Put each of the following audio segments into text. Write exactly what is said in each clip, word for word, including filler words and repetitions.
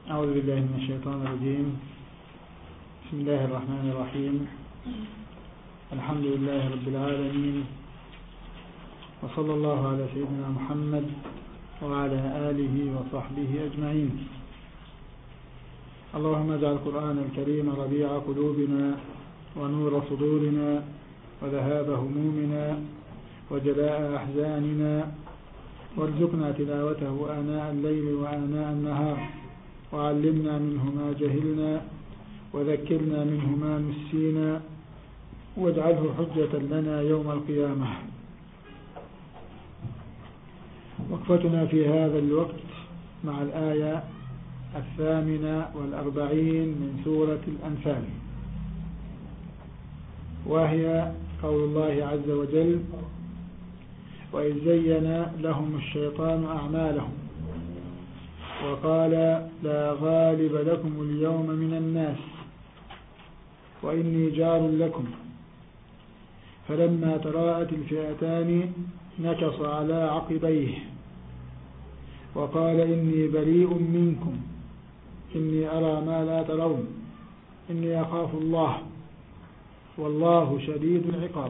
أعوذ بالله من الشيطان الرجيم. بسم الله الرحمن الرحيم. الحمد لله رب العالمين، وصلى الله على سيدنا محمد وعلى آله وصحبه أجمعين. اللهم اجعل القرآن الكريم ربيع قلوبنا ونور صدورنا وذهاب همومنا وجلاء أحزاننا، وارزقنا تلاوته آناء الليل وآناء النهار، وعلمنا منه ما جهلنا وذكرنا منه ما نسينا، واجعله حجة لنا يوم القيامة. وقفتنا في هذا الوقت مع الآية الثامنة والأربعين من سورة الأنفال، وهي قول الله عز وجل: وإذ زين لهم الشيطان أعمالهم وقال لا غالب لكم اليوم من الناس وإني جار لكم، فلما تراءت الفئتان نكص على عقبيه وقال إني بريء منكم إني أرى ما لا ترون إني أخاف الله والله شديد العقاب.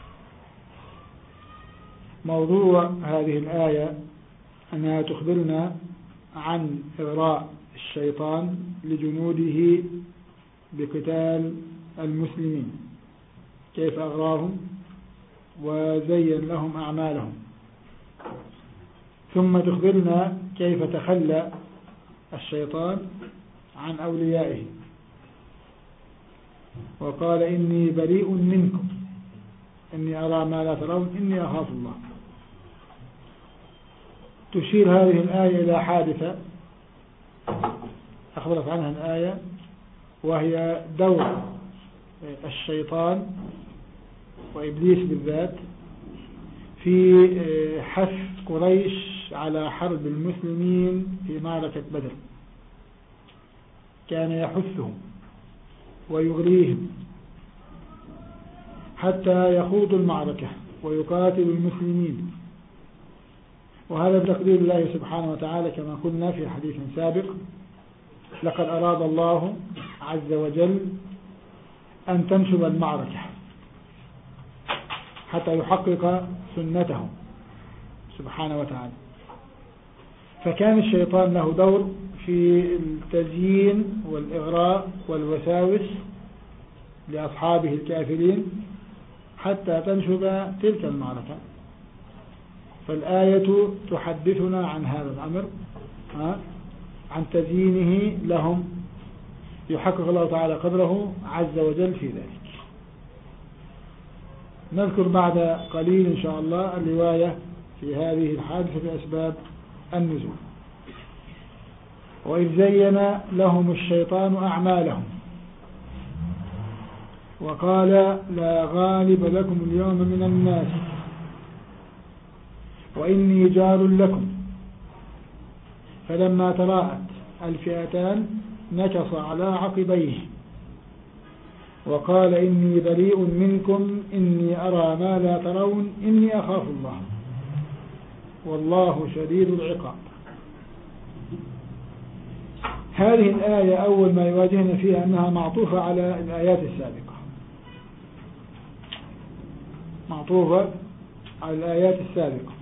موضوع هذه الآية أنها تخبرنا عن إغراء الشيطان لجنوده بقتال المسلمين، كيف أغراهم وزين لهم أعمالهم، ثم تخبرنا كيف تخلى الشيطان عن أوليائه وقال إني بريء منكم إني أرى ما لا ترون إني أخاف الله. تشير هذه الآية إلى حادثة أخبرت عنها الآية، وهي دور الشيطان وإبليس بالذات في حث قريش على حرب المسلمين في معركة بدر. كان يحثهم ويغريهم حتى يخوضوا المعركة ويقاتلوا المسلمين، وهذا بتقدير الله سبحانه وتعالى كما قلنا في حديث سابق. لقد أراد الله عز وجل أن تنشب المعركة حتى يحقق سنته سبحانه وتعالى، فكان الشيطان له دور في التزيين والإغراء والوساوس لأصحابه الكافرين حتى تنشب تلك المعركة. فالآية تحدثنا عن هذا الأمر، عن تزيينه لهم، يحقق الله تعالى قدره عز وجل في ذلك. نذكر بعد قليل إن شاء الله الرواية في هذه الحادثة بأسباب النزول. وإذ زين لهم الشيطان أعمالهم وقال لا غالب لكم اليوم من الناس وإني جار لكم، فلما تراءت الفئتان نكص على عقبيه وقال إني بريء منكم إني أرى ما لا ترون إني أخاف الله والله شديد العقاب. هذه الآية أول ما يواجهنا فيها أنها معطوفة على الآيات السابقة، معطوفة على الآيات السابقة،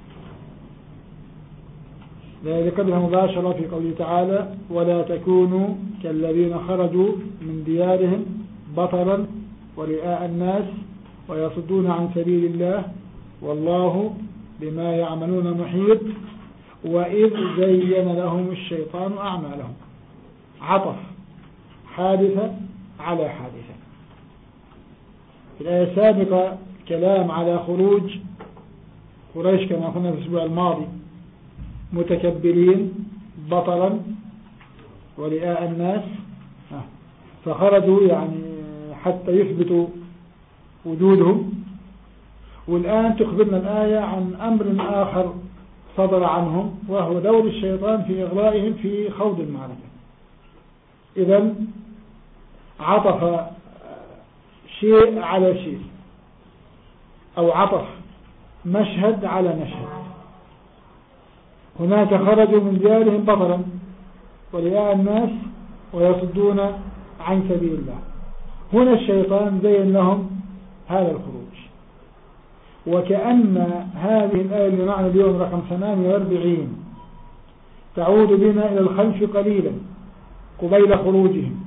لقدها مباشرة في قوله تعالى ولا تكونوا كالذين خرجوا من ديارهم بطرا ورئاء الناس ويصدون عن سبيل الله والله بما يعملون محيط وإذ زين لهم الشيطان أعمالهم. عطف حادثة على حادثة. في الآية السابقة كلام على خروج قريش كما قلنا في الأسبوع الماضي متكبرين بطرا ورئاء الناس، فخرجوا يعني حتى يثبتوا وجودهم. والآن تخبرنا الآية عن أمر آخر صدر عنهم، وهو دور الشيطان في إغرائهم في خوض المعركة. إذن عطف شيء على شيء، أو عطف مشهد على مشهد. هناك خرجوا من ديارهم بطرا ورياء الناس ويصدون عن سبيل الله. هنا الشيطان زين لهم هذا الخروج. وكأن هذه الآية اللي معنا اليوم رقم ثمانية وأربعين تعود بنا إلى الخلف قليلا قبيل خروجهم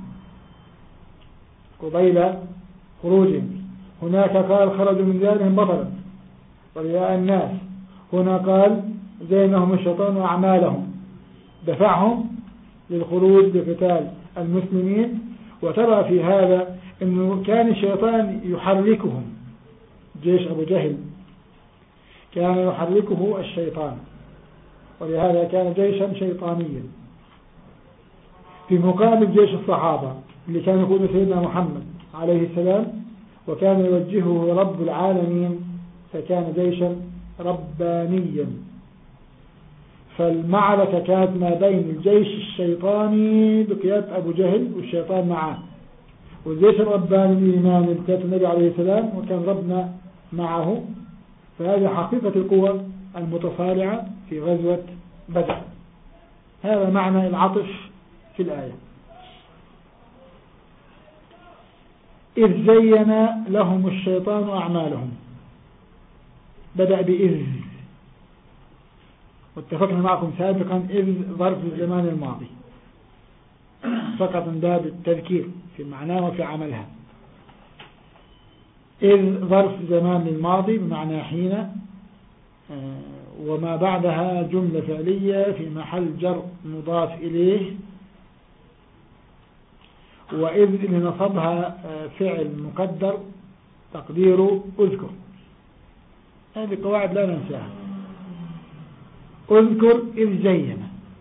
قبيل خروجهم هناك قال خرجوا من ديارهم بطلا ورياء الناس، هنا قال زينهم الشيطان أعمالهم، دفعهم للخروج لقتال المسلمين. وترى في هذا أنه كان الشيطان يحركهم، جيش أبو جهل كان يحركه الشيطان، ولهذا كان جيشا شيطانيا في مقابل جيش الصحابة اللي كان يقود سيدنا محمد عليه السلام، وكان يوجهه رب العالمين، فكان جيشا ربانيا. فالمعركة كانت ما بين الجيش الشيطاني بقيادة أبو جهل والشيطان معه، والجيش الرباني الإيماني بقيادة النبي عليه السلام وكان ربنا معه. فهذه حقيقة القوى المتصارعة في غزوة بدر. هذا معنى العطف في الآية. إذ زين لهم الشيطان أعمالهم، بدأ بإذ، واتفقنا معكم سابقا إذ ظرف الزمان الماضي فقط من باب التذكير في معناه وفي عملها. إذ ظرف زمان الماضي بمعنى حين، وما بعدها جملة فعلية في محل جر مضاف إليه، وإذ لنصبها فعل مقدر تقديره أذكر. هذه قواعد لا ننساها. أذكر إذ زين،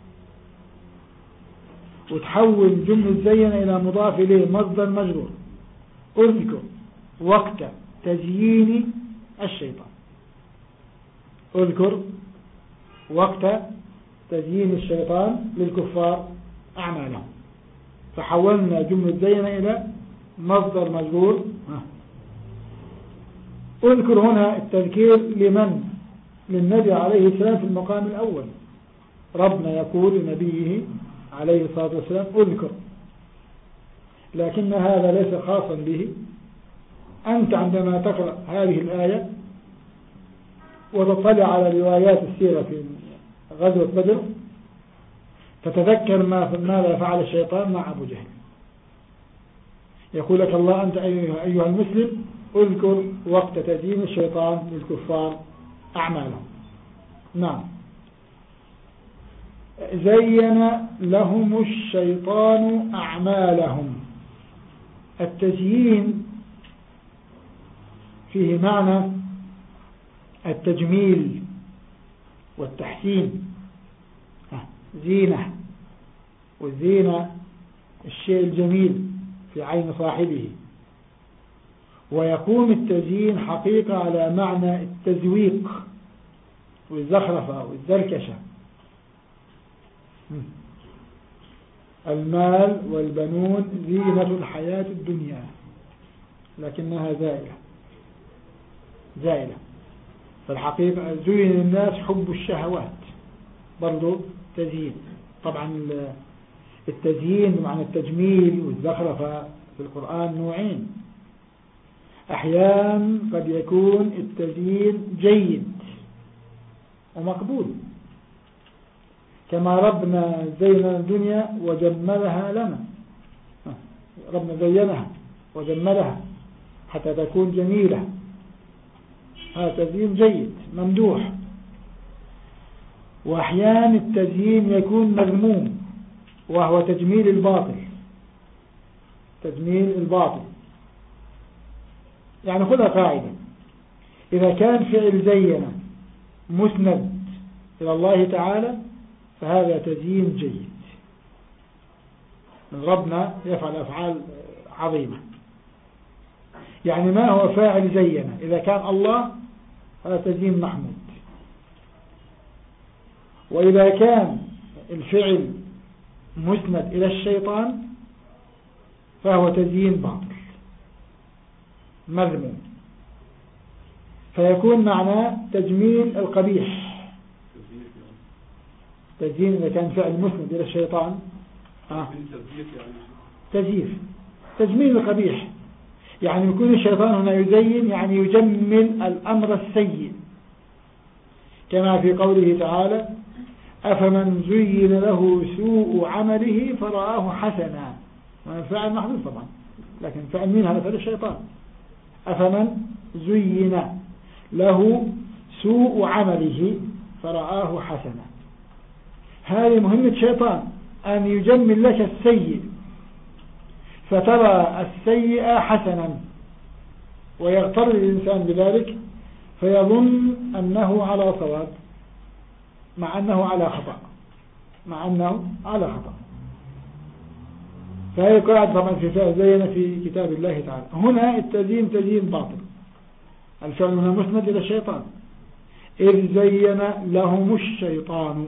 وتحول جملة زين إلى مضاف إليه مصدر مجرور. أذكر وقت تزيين الشيطان، أذكر وقت تزيين الشيطان للكفار أعمالهم، فحولنا جملة زين إلى مصدر مجرور. أذكر هنا التذكير لمن؟ للنبي عليه السلام في المقام الأول. ربنا يقول لنبيه عليه الصلاة والسلام أذكر، لكن هذا ليس خاصا به. أنت عندما تقرأ هذه الآية وتطلع على روايات السيرة في غزوة بدر تتذكر ما ماذا فعل الشيطان مع أبو جهل. يقول لك الله أنت أيها المسلم اذكر وقت تزيين الشيطان للكفار أعمالهم. نعم، زين لهم الشيطان أعمالهم. التزيين فيه معنى التجميل والتحسين، زينة، والزينة الشيء الجميل في عين صاحبه. ويقوم التزيين حقيقة على معنى التزويق والزخرفة والزركشة. المال والبنون زينة الحياة الدنيا لكنها زائلة زائلة. فالحقيقة زين الناس حب الشهوات، برضو تزيين. طبعا التزيين بمعنى التجميل والزخرفة في القرآن نوعين. أحيانا قد يكون التزيين جيد ومقبول، كما ربنا زين الدنيا وجملها لنا، ربنا زينها وجملها حتى تكون جميلة، هذا تزيين جيد ممدوح. وأحيانا التزيين يكون مذموم وهو تجميل الباطل، تجميل الباطل. يعني خذها قاعدة، إذا كان فعل زين مسند إلى الله تعالى فهذا تزيين جيد. ربنا يفعل أفعال عظيمة. يعني ما هو فاعل زين؟ إذا كان الله هذا تزيين محمود، وإذا كان الفعل مسند إلى الشيطان فهو تزيين باطل مذموم، فيكون معناه تجميل القبيح. تزيين إذا كان فعل مسند إلى الشيطان آه. تزييف تجميل القبيح، يعني يكون الشيطان هنا يزين يعني يجمل الأمر السيء، كما في قوله تعالى أفمن زين له سوء عمله فرآه حسنا، فعل محدود طبعا، لكن فعل مين هذا؟ فعل الشيطان. أفمن زين له سوء عمله فرآه حسنا، هذه مهمة الشيطان، أن يجمل لك السيء فترى السيء حسنا، ويغتر الإنسان بذلك فيظن أنه على صواب مع أنه على خطأ مع أنه على خطأ. فهي قاعدة طبعا في زين في كتاب الله تعالى. هنا التزيين تزيين باطل، الفعل هنا مسند إلى الشيطان، إذ زين لهم الشيطان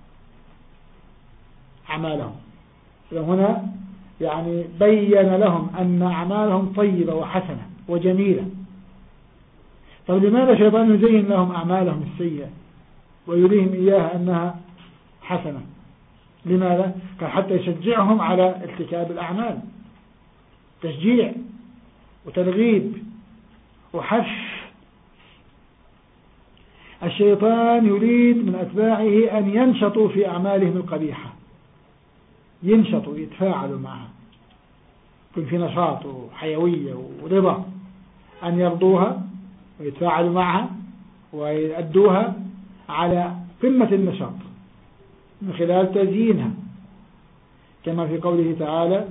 أعمالهم، هنا يعني بين لهم أن أعمالهم طيبة وحسنة وجميلة. طب لماذا الشيطان يزين لهم أعمالهم السيئة ويريهم إياها أنها حسنة؟ لماذا؟ كان حتى يشجعهم على ارتكاب الأعمال، تشجيع وترغيب وحث. الشيطان يريد من أتباعه أن ينشطوا في أعمالهم القبيحة، ينشطوا يتفاعلوا معها، يكون في نشاط وحيوية ورضا، أن يرضوها ويتفاعلوا معها ويؤدوها على قمة النشاط من خلال تزيينها، كما في قوله تعالى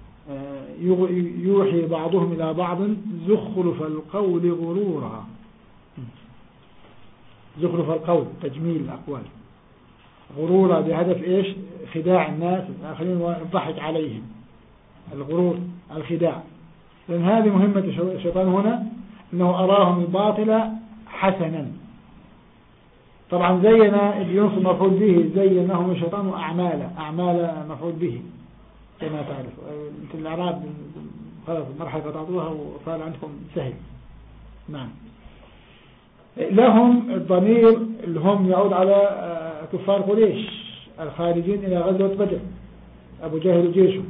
يوحي بعضهم إلى بعض زخرف القول غرورا. زخرف القول تجميل الأقوال، غرورا بهدف إيش؟ خداع الناس الآخرين والضحك عليهم، الغرور الخداع. لأن هذه مهمة الشيطان هنا، أنه أراهم الباطل حسنا. طبعا زين الجنس مفعول به، زينهم الشيطان أعمال أعمال مفعول به كما تعرف. مثل الأعراب خلاص مرحلة قطعتوها وصار عندكم سهل. نعم. لهم الضمير اللي هم يعود على كفار قريش الخارجين إلى غزوة بدر، أبو جهل وجيشه.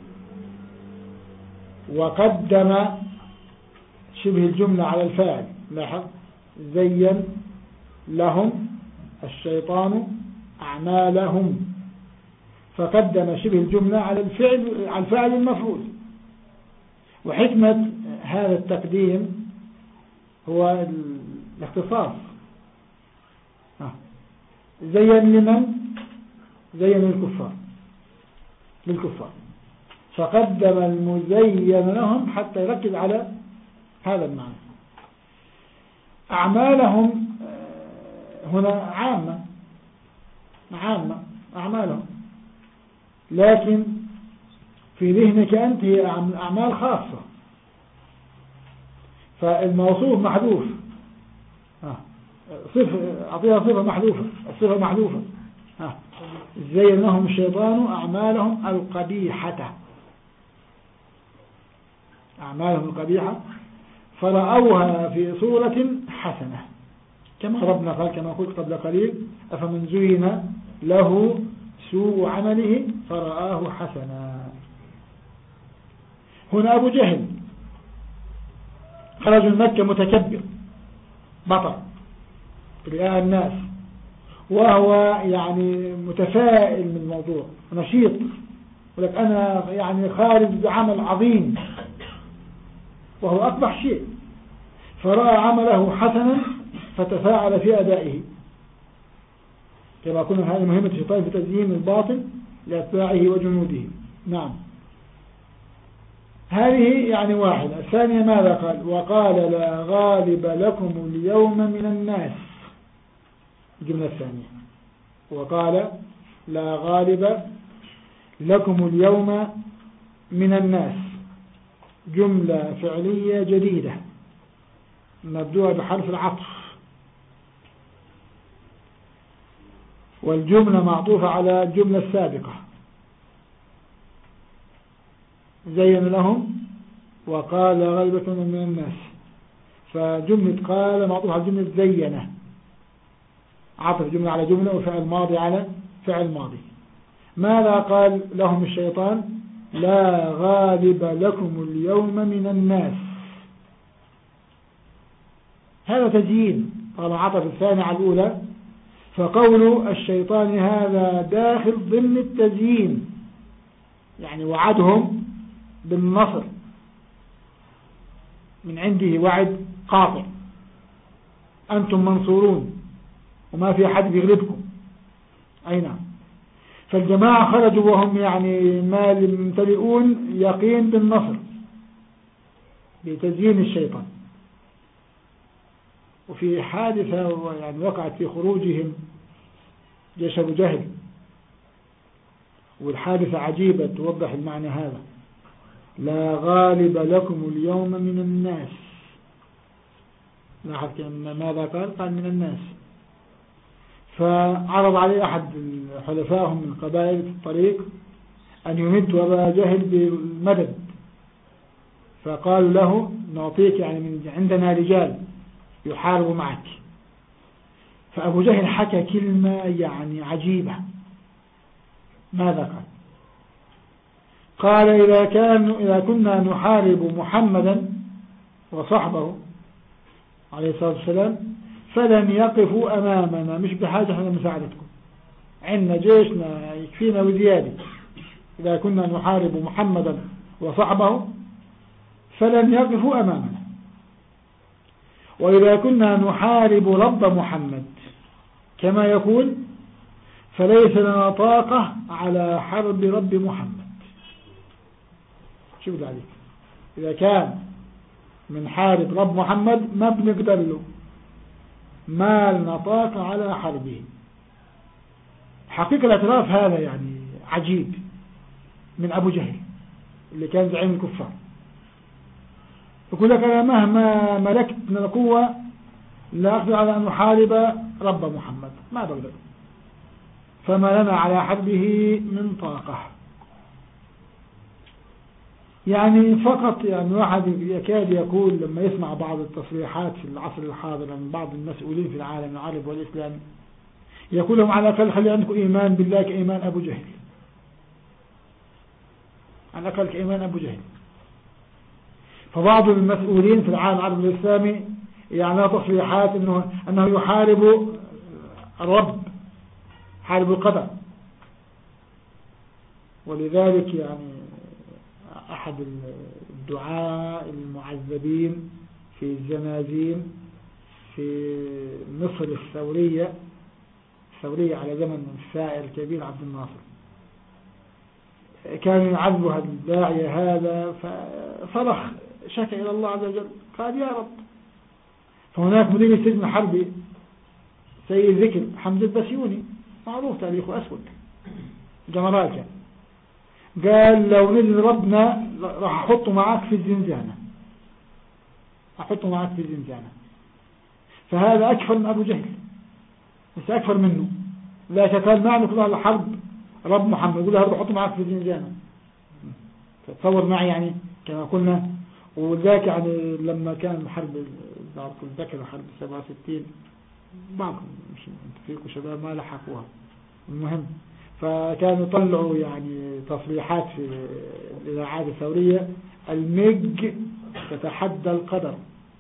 وقدم شبه الجملة على الفاعل، لاحظ زين لهم الشيطان أعمالهم، فقدم شبه الجملة على الفعل على الفاعل المفعول. وحكمة هذا التقديم هو الاختصاص. زين لمن؟ زين الكفار للكفار، فقدم المزين لهم حتى يركز على هذا المعنى. أعمالهم هنا عامة عامة أعمالهم، لكن في ذهنك أنت هي أعمال خاصة، فالموصوف محذوف، صفة أعطيها صفة محذوفة، الصفة محذوفة. زين لهم الشيطان أعمالهم القبيحة، أعمالهم القبيحة فرأوها في صورة حسنة، كما ربنا قال كما قلت قبل قليل أفمن زين له سوء عمله فرآه حسنا. هنا أبو جهل خرج من مكة متكبر بطل رئاء الناس، وهو يعني متفائل من الموضوع نشيط، ولك أنا يعني خارج بعمل عظيم، وهو أقبح شيء، فرأى عمله حسنا فتفاعل في أدائه، كما كنا هذه مهمة الشيطان في تزيين الباطل لأتباعه وجنوده. نعم، هذه يعني واحدة. الثانية ماذا قال؟ وقال لا غالب لكم اليوم من الناس، الجملة الثانية، وقال لا غالب لكم اليوم من الناس، جملة فعلية جديدة مبدوءة بحرف العطف، والجملة معطوفة على الجملة السابقة. زين لهم وقال لا غالب لكم من الناس، فجملة قال معطوفة على جملة زينة، عطف جملة على جملة وفعل ماضي على فعل ماضي. ماذا قال لهم الشيطان؟ لا غالب لكم اليوم من الناس. هذا تزيين، طبعا عطف الثاني على الأولى، فقول الشيطان هذا داخل ضمن التزيين، يعني وعدهم بالنصر من عنده وعد قاطع، أنتم منصورون وما في أحد بيغلبكم. أي نعم. فالجماعة خرجوا وهم يعني ما يمتلئون يقين بالنصر بتزيين الشيطان. وفي حادثة يعني وقعت في خروجهم جيش أبو جهل، والحادثة عجيبة توضح المعنى هذا. لا غالب لكم اليوم من الناس. لاحظ ماذا قال؟ قال من الناس. فعرض عليه أحد حلفائهم من قبائل في الطريق أن يمدوا أبا جهل بالمدد، فقالوا له نعطيك يعني من عندنا رجال يحاربوا معك. فأبو جهل حكى كلمة يعني عجيبة. ماذا قال؟ قال إذا, كان إذا كنا نحارب محمدا وصحبه عليه الصلاة والسلام فلن يقفوا أمامنا، مش بحاجة احنا مساعدتكم، عندنا جيشنا يكفينا وزيادة. إذا كنا نحارب محمدا وصحبه فلن يقفوا أمامنا، وإذا كنا نحارب رب محمد كما يقول فليس لنا طاقة على حرب رب محمد. شوف ذلك، إذا كان من حارب رب محمد ما بنقدر له، ما لنا طاقة على حربه. حقيقة الاعتراف هذا يعني عجيب من أبو جهل اللي كان زعيم الكفار. يقول لك أنا مهما ملكت من القوة لا أقدر على أن نحارب رب محمد، ما بقدر، فما لنا على حربه من طاقة. يعني فقط يعني واحد يكاد يقول لما يسمع بعض التصريحات في العصر الحاضر من بعض المسؤولين في العالم العربي والإسلامي، يقول لهم على الأقل خلي عندكم إيمان بالله كإيمان أبو جهل، على الأقل كإيمان أبو جهل. فبعض المسؤولين في العالم العربي والإسلامي يعني تصريحات أنه, أنه يحارب الرب، يحارب القدر. ولذلك يعني أحد الدعاء المعذبين في الزنازين في مصر الثورية الثورية على زمن الثائر الكبير عبد الناصر، كان يعذبها الداعية هذا، فصرخ شكى إلى الله عز وجل قال يا رب. فهناك مدير السجن الحربي سيد ذكر حمد البسيوني معروف تاريخه أسود جنرال كان، قال لو نزل ربنا راح أحطه معك في الزنزانة، أحطه معك في الزنزانة. فهذا أكثر من أبو جهل، بس أكثر منه. لا قال معنا كلها الحرب رب محمد، يقول له أحطه معك في الزنزانة. تصور معي يعني كما قلنا. وذاك يعني لما كان حرب الذكر حرب سبعة وستين بعض مش فيكم شباب ما لحقوها، المهم فكانوا يطلعوا يعني تصريحات في الإذاعات الثورية: المج تتحدى القدر،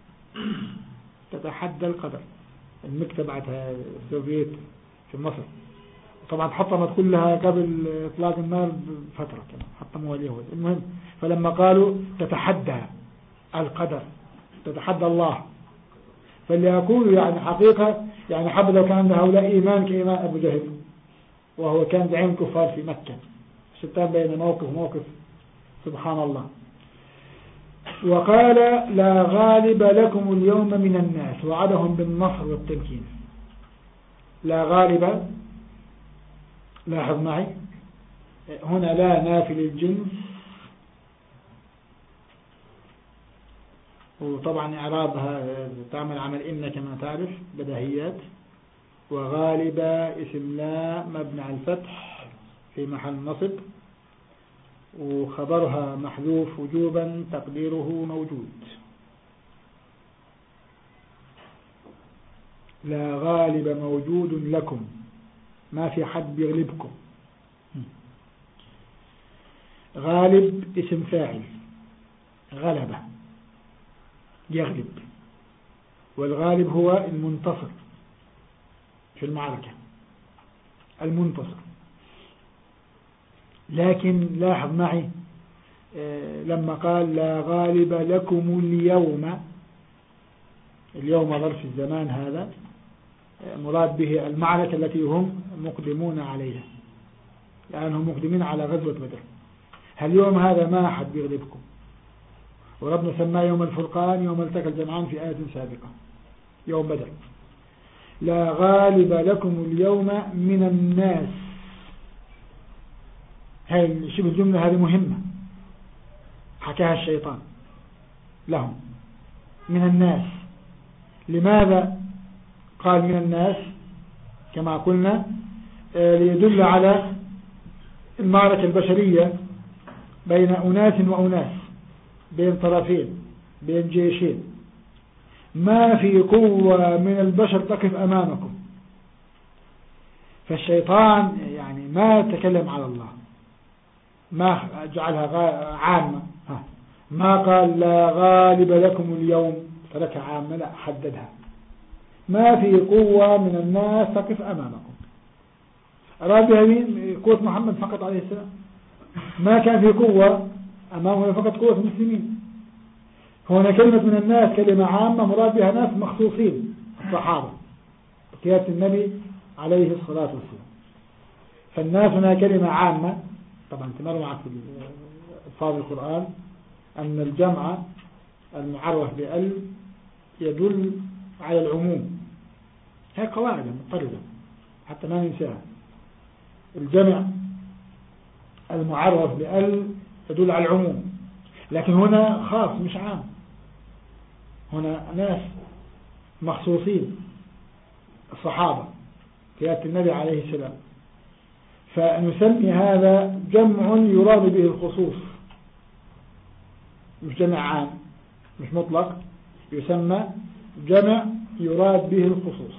تتحدى القدر. المج تبعتها السوفييت في مصر طبعا حطمت كلها قبل إطلاق النار بفترة، كمان حطموها اليهود. المهم فلما قالوا تتحدى القدر تتحدى الله، فاللي يقول يعني حقيقة يعني حب لو كان عند هؤلاء إيمان كإيمان أبو جهل، وهو كان زعيم كفار في مكة. شتان بين موقف وموقف سبحان الله. وقال لا غالب لكم اليوم من الناس، وعدهم بالنصر والتمكين. لا غالب، لاحظ معي هنا لا نافل الجنس، وطبعا إعرابها تعمل عمل إن كما تعرف بدهيات. وغالب اسم لا مبني على الفتح في محل نصب، وخبرها محذوف وجوبا تقديره موجود. لا غالب موجود لكم، ما في حد بيغلبكم. غالب اسم فاعل، غلبة يغلب، والغالب هو المنتصر في المعركة، المنتصر. لكن لاحظ معي لما قال لا غالب لكم اليوم، اليوم ظرف الزمان هذا مراد به المعركة التي هم مقدمون عليها، لأنهم مقدمين على غزوة بدر. هل يوم هذا ما أحد بيغلبكم؟ وربنا سماه يوم الفرقان، يوم التقى الجمعان في آية سابقة، يوم بدر. لا غالب لكم اليوم من الناس، هاي شبه الجملة هذه مهمة حكاها الشيطان لهم، من الناس. لماذا قال من الناس؟ كما قلنا ليدل على المعركة البشرية بين أناس وأناس، بين طرفين، بين جيشين. ما في قوة من البشر تقف أمامكم. فالشيطان يعني ما تكلم على الله، ما جعلها عامة، ما قال لا غالب لكم اليوم تركها عامة، لا حددها. ما في قوة من الناس تقف أمامكم. أراد بها مين؟ قوة محمد فقط عليه السلام. ما كان في قوة أمامه فقط قوة المسلمين. هنا كلمة من الناس كلمة عامة مراد بها ناس مخصوصين، الصحابة بقيادة النبي عليه الصلاة والسلام. فالناس هنا كلمة عامة. طبعا تمر معك في ألفاظ القرآن أن الجمع المعرف بأل يدل على العموم. هي قواعد مضطردة حتى ما ننساها. الجمع المعرف بأل يدل على العموم، لكن هنا خاص مش عام. هنا ناس مخصوصين، الصحابة قيادة النبي عليه السلام. فنسمي هذا جمع يراد به الخصوص، مش جمع عام مش مطلق، يسمى جمع يراد به الخصوص،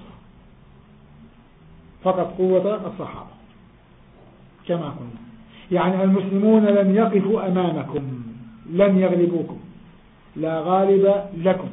فقط قوة الصحابة كما قلنا. يعني المسلمون لن يقفوا أمامكم، لن يغلبوكم، لا غالب لكم.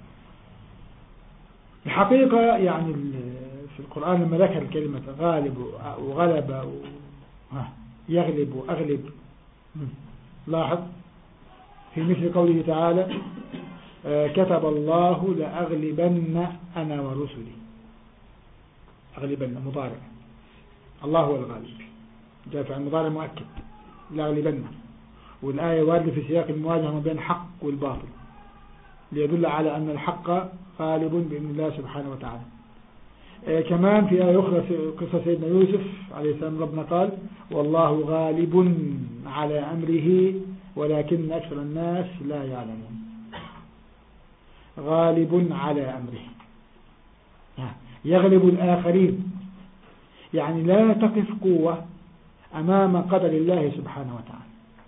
الحقيقة يعني في القرآن لما ذكر الكلمة غالب وغلب يغلب وأغلب، لاحظ في مثل قوله تعالى كتب الله لأغلبن أنا ورسلي. أغلبن مضارع، الله هو الغالب، جاء في المضارع مؤكد لأغلبن. والآية واردة في سياق المواجهة ما بين الحق والباطل ليدل على أن الحق غالب بإذن الله سبحانه وتعالى. آه كمان في آية أخرى في قصة سيدنا يوسف عليه السلام ربنا قال والله غالب على أمره ولكن أكثر الناس لا يعلمون. غالب على أمره يغلب الآخرين، يعني لا تقف قوة أمام قدر الله سبحانه وتعالى.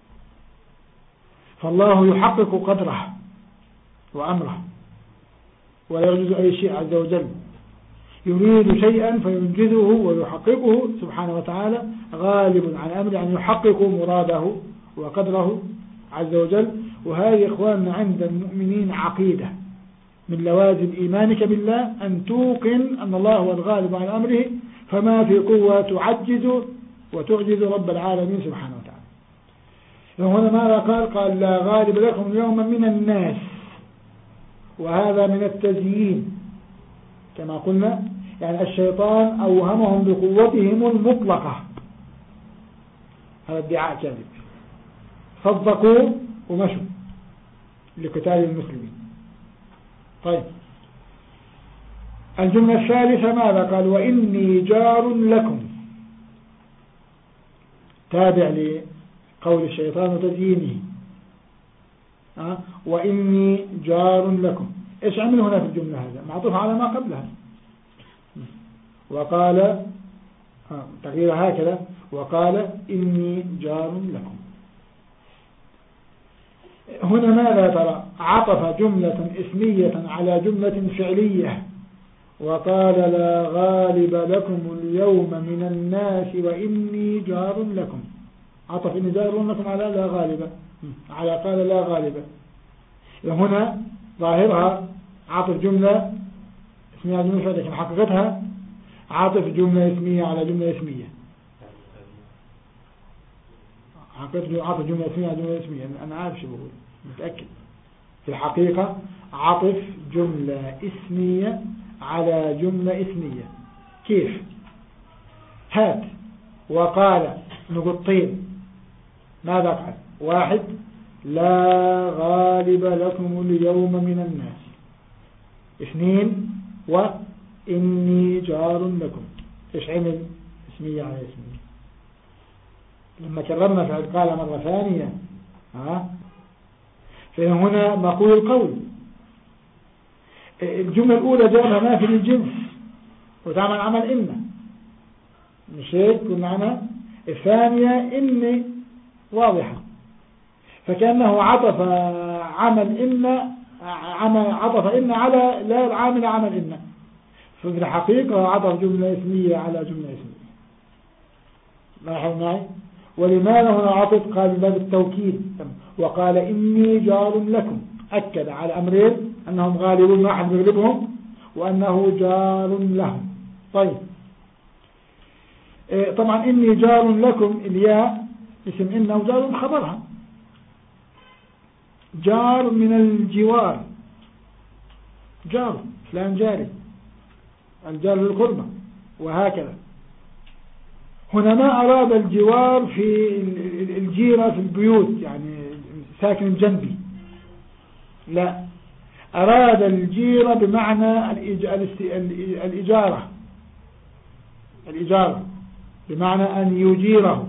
فالله يحقق قدره وأمره ولا يعجز أي شيء عز وجل. يريد شيئا فينجزه ويحققه سبحانه وتعالى. غالب عن أمره أن يحقق مراده وقدره عز وجل. وهذه إخواننا عند المؤمنين عقيدة من لوازم إيمانك بالله، أن توقن أن الله هو الغالب عن أمره، فما في قوة تعجز وتعجز رب العالمين سبحانه وتعالى. هنا ماذا قال؟ قال لا غالب لكم اليوم من الناس، وهذا من التزيين كما قلنا. يعني الشيطان أوهمهم بقوتهم المطلقة، هذا ادعاء كاذب، صدقوا ومشوا لقتال المسلمين. طيب الجملة الثالثة ماذا قال؟ وإني جار لكم، تابع لقول الشيطان وتزيينه. أه؟ وإني جار لكم، إيش عمل هنا في الجملة هذا؟ معطوف على ما قبلها. وقال أه تغيير هكذا، وقال إني جار لكم. هنا ماذا ترى؟ عطف جملة اسمية على جملة فعلية، وقال لا غالب لكم اليوم من الناس وإني جار لكم. عطف إني جار لكم على لا غالبة، على قال لا غالبة. هنا ظاهرها عطف جملة اسمية على جملة فعلية، لكن حقيقتها عطف جملة اسمية على جملة اسمية. حقيقة عطف جملة اسمية على جملة اسمية، أنا عارف شو بقول، متأكد. في الحقيقة عطف جملة اسمية على جملة اسمية. كيف؟ هات وقال نقطين، ماذا قال؟ واحد: لا غالب لكم اليوم من الناس. اثنين: وإني جار لكم. إيش عمل؟ اسمية على اسمية. لما كررنا فعل قال مرة ثانية، ها فهنا نقول القول. الجملة الأولى جاءنا نافي للجنس وتعمل عمل إن، مش هيك قلنا عنها. الثانية إن واضحة، فكأنه عطف عمل إن عمل عطف إن على لا العامل عمل إن، ففي الحقيقة عطف جملة اسمية على جملة اسمية. لاحظوا معي. ولماذا هنا عطف؟ قال باب التوكيد، وقال إني جار لكم، أكد على أمرين: أنهم غالبون ما أحد يغلبهم، وأنه جار لهم. طيب طبعا إني جار لكم الياء اسم إنه جار خبرها، جار من الجوار، جار فلان جاري، الجار للقربة، وهكذا. هنا ما أراد الجوار في الجيرة في البيوت، يعني ساكن جنبي، لا، أراد الجيرة بمعنى الإجارة، الإجارة بمعنى أن يجيره،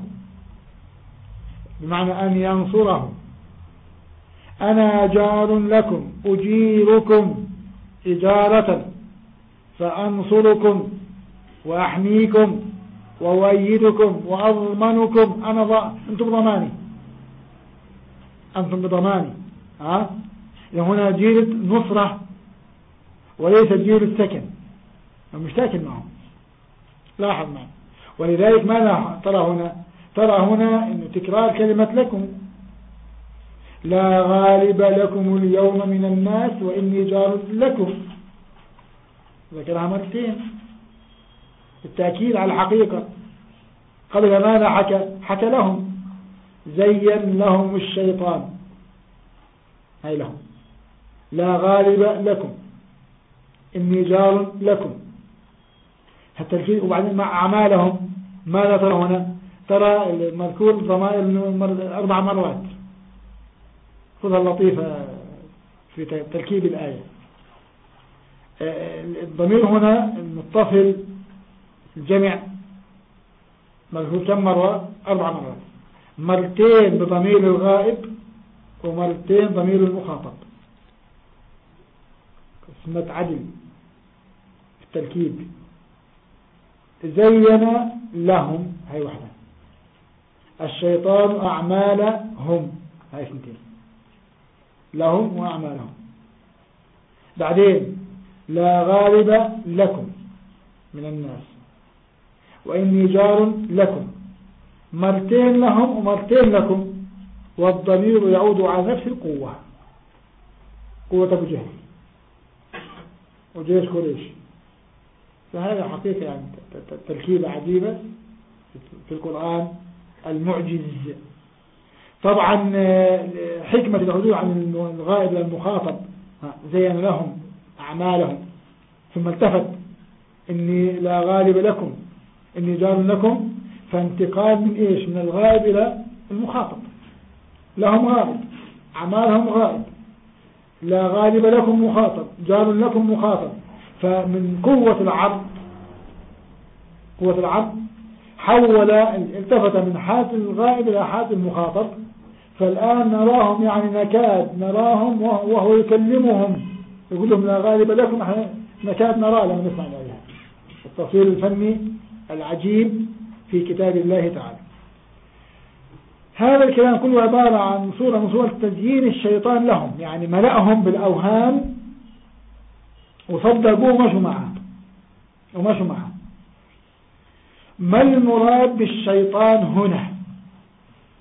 بمعنى أن ينصره. أنا جار لكم أجيركم إجارة فأنصركم وأحميكم وأؤيدكم وأضمنكم. أنا ض... أنتم ضماني، أنتم بضماني. ها هنا جيرة نصرة وليس جيرة سكن، مش ساكن معهم. لاحظ معي. ولذلك ماذا ترى هنا؟ ترى هنا إنه تكرار كلمة لكم: لا غالب لكم اليوم من الناس وإني جار لكم، ذكرها مرتين بالتأكيد على الحقيقة. قبل ماذا حكى؟ حكى لهم: زين لهم الشيطان، هاي لهم، لا غالب لكم، إني جار لكم، التركيز. وبعدين مع أعمالهم ماذا ترى هنا؟ ترى المذكور ضمائر أربع مرات، خذها اللطيفة في تركيب الآية. الضمير هنا المتصل الجمع مذكور كم مرة؟ أربع مرات، مرتين بضمير الغائب ومرتين ضمير المخاطب. اسمة عدل التركيب. زين لهم، هاي واحدة. الشيطان أعمالهم، هاي اثنتين، لهم وأعمالهم. بعدين لا غالب لكم من الناس وإني جار لكم، مرتين لهم ومرتين لكم، والضمير يعود على نفس القوة، قوة أبو جهل وجيش قريش. فهذا حقيقة يعني تركيبة عجيبة في القرآن المعجز. طبعا حكمة الهدوء عن الغائب للمخاطب، زين لهم أعمالهم ثم التفت: إني لا غالب لكم إني جار لكم، فانتقال من إيش؟ من الغائب إلى المخاطب. لهم غائب، أعمالهم غائب، لا غالب لكم مخاطب، جار لكم مخاطب. فمن قوة العرض، قوة العرض حول التفت من حالة الغائب إلى حالة المخاطب. فالآن نراهم، يعني نكاد نراهم وهو يكلمهم يقول لهم لا غالب لكم، نكاد نرى لما نسمع الآيات. التصوير الفني العجيب في كتاب الله تعالى. هذا الكلام كله عبارة عن صورة من صور تزيين الشيطان لهم، يعني ملأهم بالأوهام وصدقوه ومشوا معه ومشوا معه. ما المراد بالشيطان هنا؟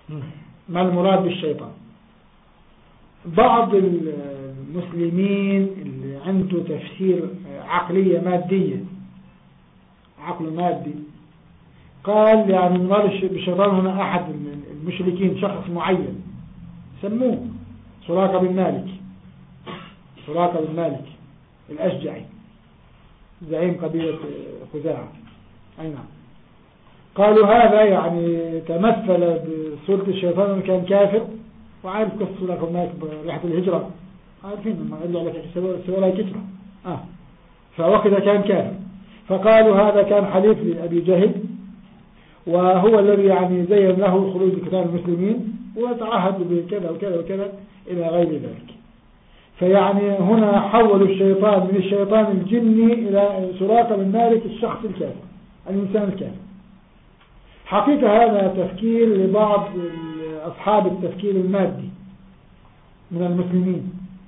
ما المراد بالشيطان؟ بعض المسلمين اللي عنده تفسير عقلية مادية، عقل مادي، قال يعني المراد بالشيطان هنا أحد المشركين، شخص معين سموه سراقة بن مالك، سراقة بن مالك الأشجعي زعيم قبيلة خزاعة. أي نعم. قالوا هذا يعني تمثل بصورة الشيطان كان كافر، وعارف قصة سراقة بن مالك برحلة الهجرة، عارفين لما قالوا لك سوى لها كسرة آه. فوقتها كان كافر، فقالوا هذا كان حليف لأبي جهل، وهو الذي يعني زين له الخروج بقتال المسلمين، وتعهد بكذا وكذا وكذا إلى غير ذلك. فيعني هنا حولوا الشيطان من الشيطان الجني إلى سراقة بن مالك الشخص الكافر، الإنسان الكافر. حقيقة هذا تفكير لبعض أصحاب التفكير المادي من المسلمين،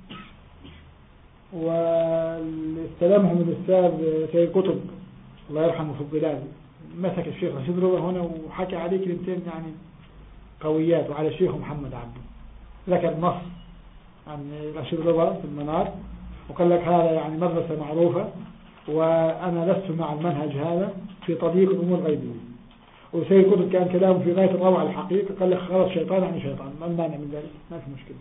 واستلمهم الأستاذ سيد قطب الله يرحمه في الظلال، مسك الشيخ رشيد رضا هنا وحكى عليه كلمتين يعني قويات، وعلى الشيخ محمد عبده ذكر نص عن رشيد رضا في المنار، وقال لك هذا يعني مدرسة معروفة، وأنا لست مع المنهج هذا في تضييق الأمور غيبية. وسيد قطب كان كلامه في غاية الروعة الحقيقة، قال لك خلاص شيطان يعني شيطان، ما المانع من ذلك؟ ما في مشكلة.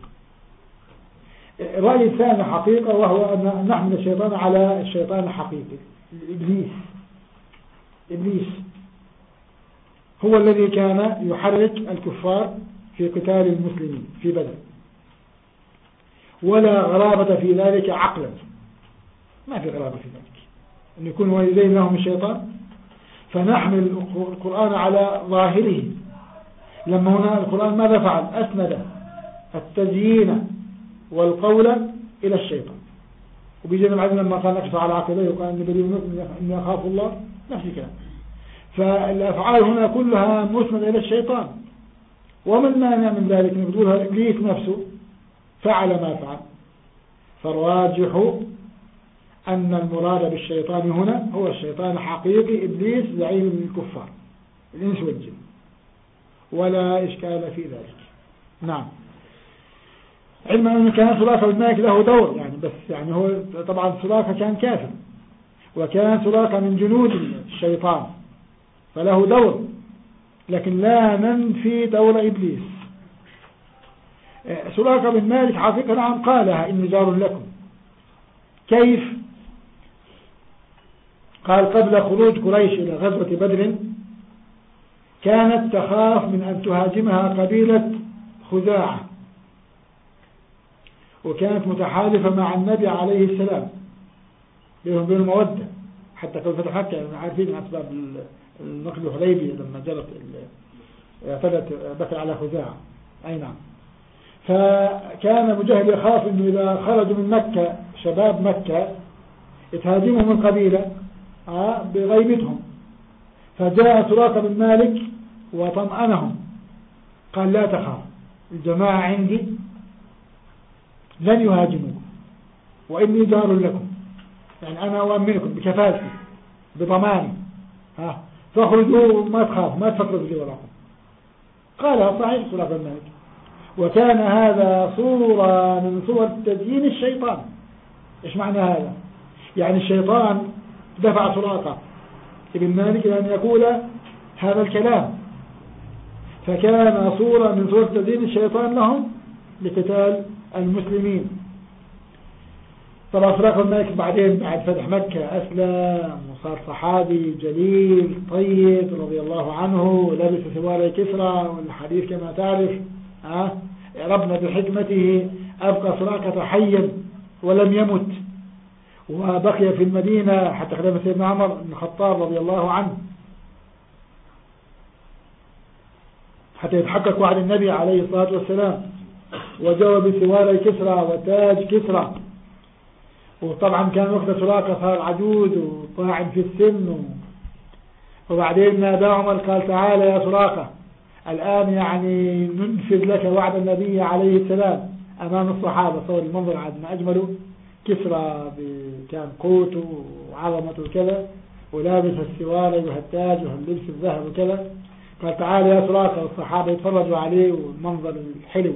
الرأي الثاني حقيقة، وهو أن نحمل الشيطان على الشيطان الحقيقي، إبليس. إبليس هو الذي كان يحرك الكفار في قتال المسلمين في بدر، ولا غرابة في ذلك عقلا، ما في غرابة في ذلك أن يكون والدين لهم الشيطان. فنحمل القرآن على ظاهره، لما هنا القرآن ماذا فعل؟ أسند التزيين والقول إلى الشيطان، وبيجينا بعدين لما قال نكشف على عقبيه وقال إني بريء منكم إني أخاف الله، نفس الكلام. فالأفعال هنا كلها مسندة إلى الشيطان، وما المانع من ذلك؟ نقولها إبليس نفسه فعل ما فعل. فالراجح أن المراد بالشيطان هنا هو الشيطان حقيقي، إبليس زعيم الكفار الإنس والجن، ولا إشكال في ذلك. نعم. علما أن كان سراقة بن مالك له دور يعني، بس يعني هو طبعا سراقة كان كافر، وكان سراقة من جنود الشيطان فله دور، لكن لا ننفي دور إبليس. سراقة بن مالك حقيقة نعم قالها إني جار لكم. كيف؟ قال قبل خروج قريش إلى غزوة بدر كانت تخاف من أن تهاجمها قبيلة خزاعة، وكانت متحالفة مع النبي عليه السلام بينهم بين المودة، حتى قبل فتح مكة عارفين أسباب النقل الحديبي لما جرت اعتدت بكر على خزاعة. أي نعم. فكان أبو جهل يخاف أنه إذا خرجوا من مكة شباب مكة يتهاجمهم القبيلة بغيبتهم، فجاء سراقة بن مالك وطمأنهم، قال لا تخاف، الجماعة عندي لن يهاجموكم وإني جار لكم، يعني أنا أؤمنكم بكفالتي بضماني، ها فاخرجوا ما تخاف ما تفكروا في وراكم. قالها صحيح سراقة بن مالك، وكان هذا صورة من صور تدين الشيطان. إيش معنى هذا؟ يعني الشيطان دفع سراقة ابن مالك أن يقول هذا الكلام، فكان صورة من صور تدين الشيطان لهم لقتال المسلمين. طبعا سراقة بن مالك بعدين بعد فتح مكة أسلم وصار صحابي جليل طيب رضي الله عنه، لبس سواري كسرى، والحديث كما تعرف ها ربنا بحكمته أبقى سراقة حيا ولم يمت، وبقي في المدينة حتى خلافة سيدنا عمر بن الخطاب رضي الله عنه، حتى يتحقق وعد النبي عليه الصلاة والسلام، وجاء بسواري كسرى وتاج كسرى. وطبعا كان وقت سراقة صار عجوز وطاعن في السن، وبعدين نادى عمر قال تعالى يا سراقة الآن يعني ننفذ لك وعد النبي عليه السلام أمام الصحابة. صور المنظر عندنا أجمله، كسرى كان قوته وعظمته وكذا، ولابس السواري وهالتاج وهاللبس الذهب وكذا، قال تعالى يا سراقة، والصحابة يتفرجوا عليه والمنظر الحلو،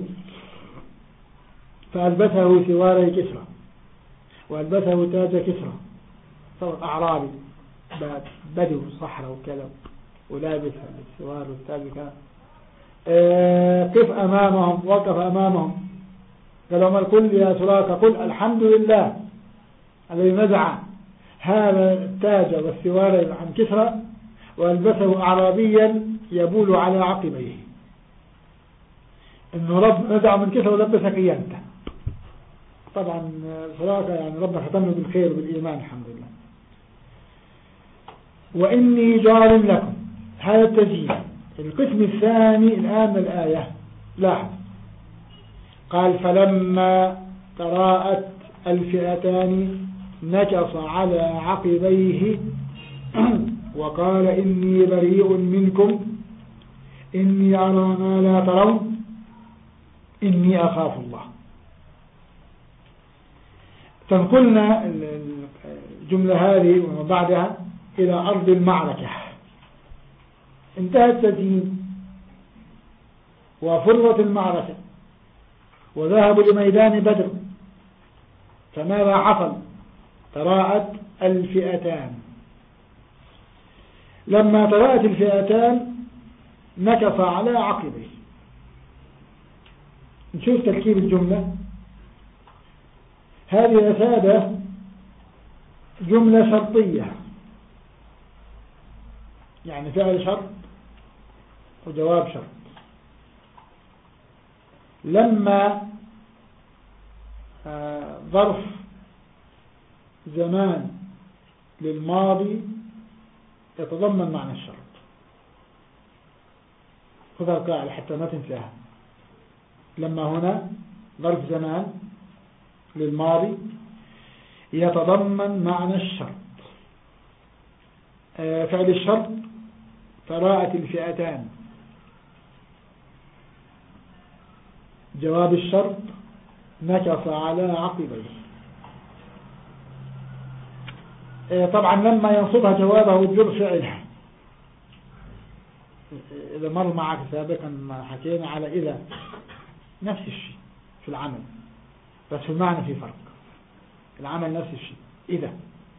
فألبسه سواري كسرى وألبسه تاج كسرى، صار أعرابي بدو الصحراء وكذا ولابس السوار والتاج وكذا. اه قف أمامهم، وقف أمامهم، قال لهم الكل يا سراقة قل الحمد لله الذي نزع هذا التاج والسوار عن كسرى وألبسه أعرابيا يبول على عقبيه، إنه رب نزع من كسرى ولبسك إيانته. طبعا سراقة يعني ربنا ختمه بالخير وبالإيمان الحمد لله. وإني جار لكم، هذا التسجيل. القسم الثاني الآن من الآية، لاحظ قال فلما تراءت الفئتان نكص على عقبيه وقال إني بريء منكم إني أرى ما لا ترون إني أخاف الله. تنقلنا الجملة هذه وما بعدها إلى أرض المعركة. انتهى التدين وفرت المعركة وذهبوا لميدان بدر، فماذا حصل؟ تراءت الفئتان. لما تراءت الفئتان نكص على عقبه. نشوف تركيب الجملة هذه يا سادة، جملة شرطية، يعني فعل شرط وجواب شرط. لما آه ظرف زمان للماضي يتضمن معنى الشرط. خذها القاعدة حتى ما تنساها. لما هنا ظرف زمان للماضي يتضمن معنى الشرط. آه فعل الشرط تراءت الفئتان. جواب الشرط نكص على عقبيه. آه طبعا لما ينصبها جوابه الجر فعلها. إذا مر معك سابقا ما حكينا على إذا، نفس الشيء في العمل، بس في المعنى في فرق. العمل نفس الشيء. إذا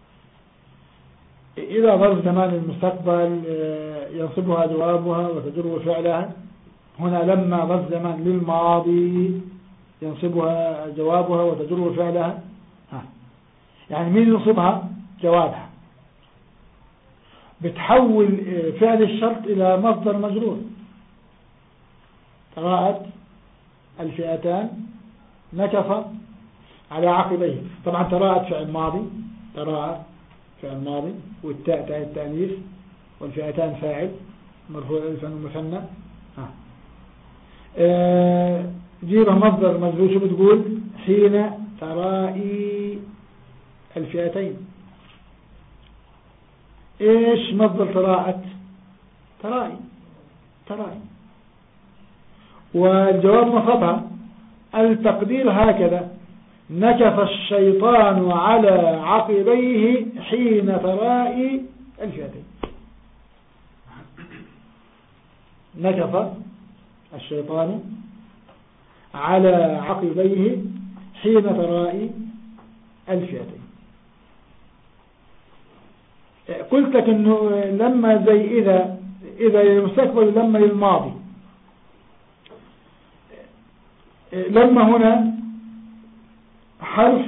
إذا ظرف زمان المستقبل ينصبها جوابها وتجر فعلها. هنا لما ظرف زمان للماضي ينصبها جوابها وتجر فعلها. ها. يعني مين ينصبها؟ جوابها. بتحول فعل الشرط إلى مصدر مجرور. تراءت الفئتان نكص على عقبيه. طبعا تراءت فعل ماضي، تراءت فعل ماضي، والتاء تاء التأنيث، والفئتان فاعل مرفوع ألفا ومثنى. آه جيبها مصدر مجرور. شو بتقول؟ حين ترائي الفئتين. ايش مصدر تراءت؟ ترائي ترائي. والجواب نصبها. التقدير هكذا: نكف الشيطان على عقبيه حين ترائي الفئتين. نكف الشيطان على عقبيه حين ترائي الفئتين. قلت لك انه لما زي اذا اذا للمستقبل لما للماضي. لما هنا حرف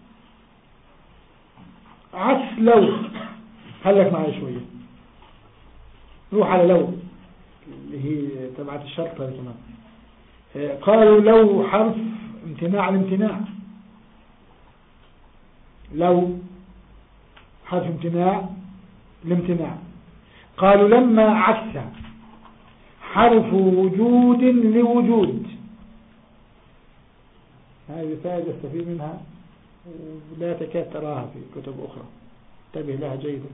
عكس لو. خليك معي شوية، روح على لو اللي هي تبعت الشرط هذه كمان. قالوا لو حرف امتناع الامتناع. لو حرف امتناع الامتناع. قالوا لما عكسها حرف وجود لوجود. هذه فائدة استفيد منها ولا تكاد تراها في كتب أخرى، انتبه لها جيدا.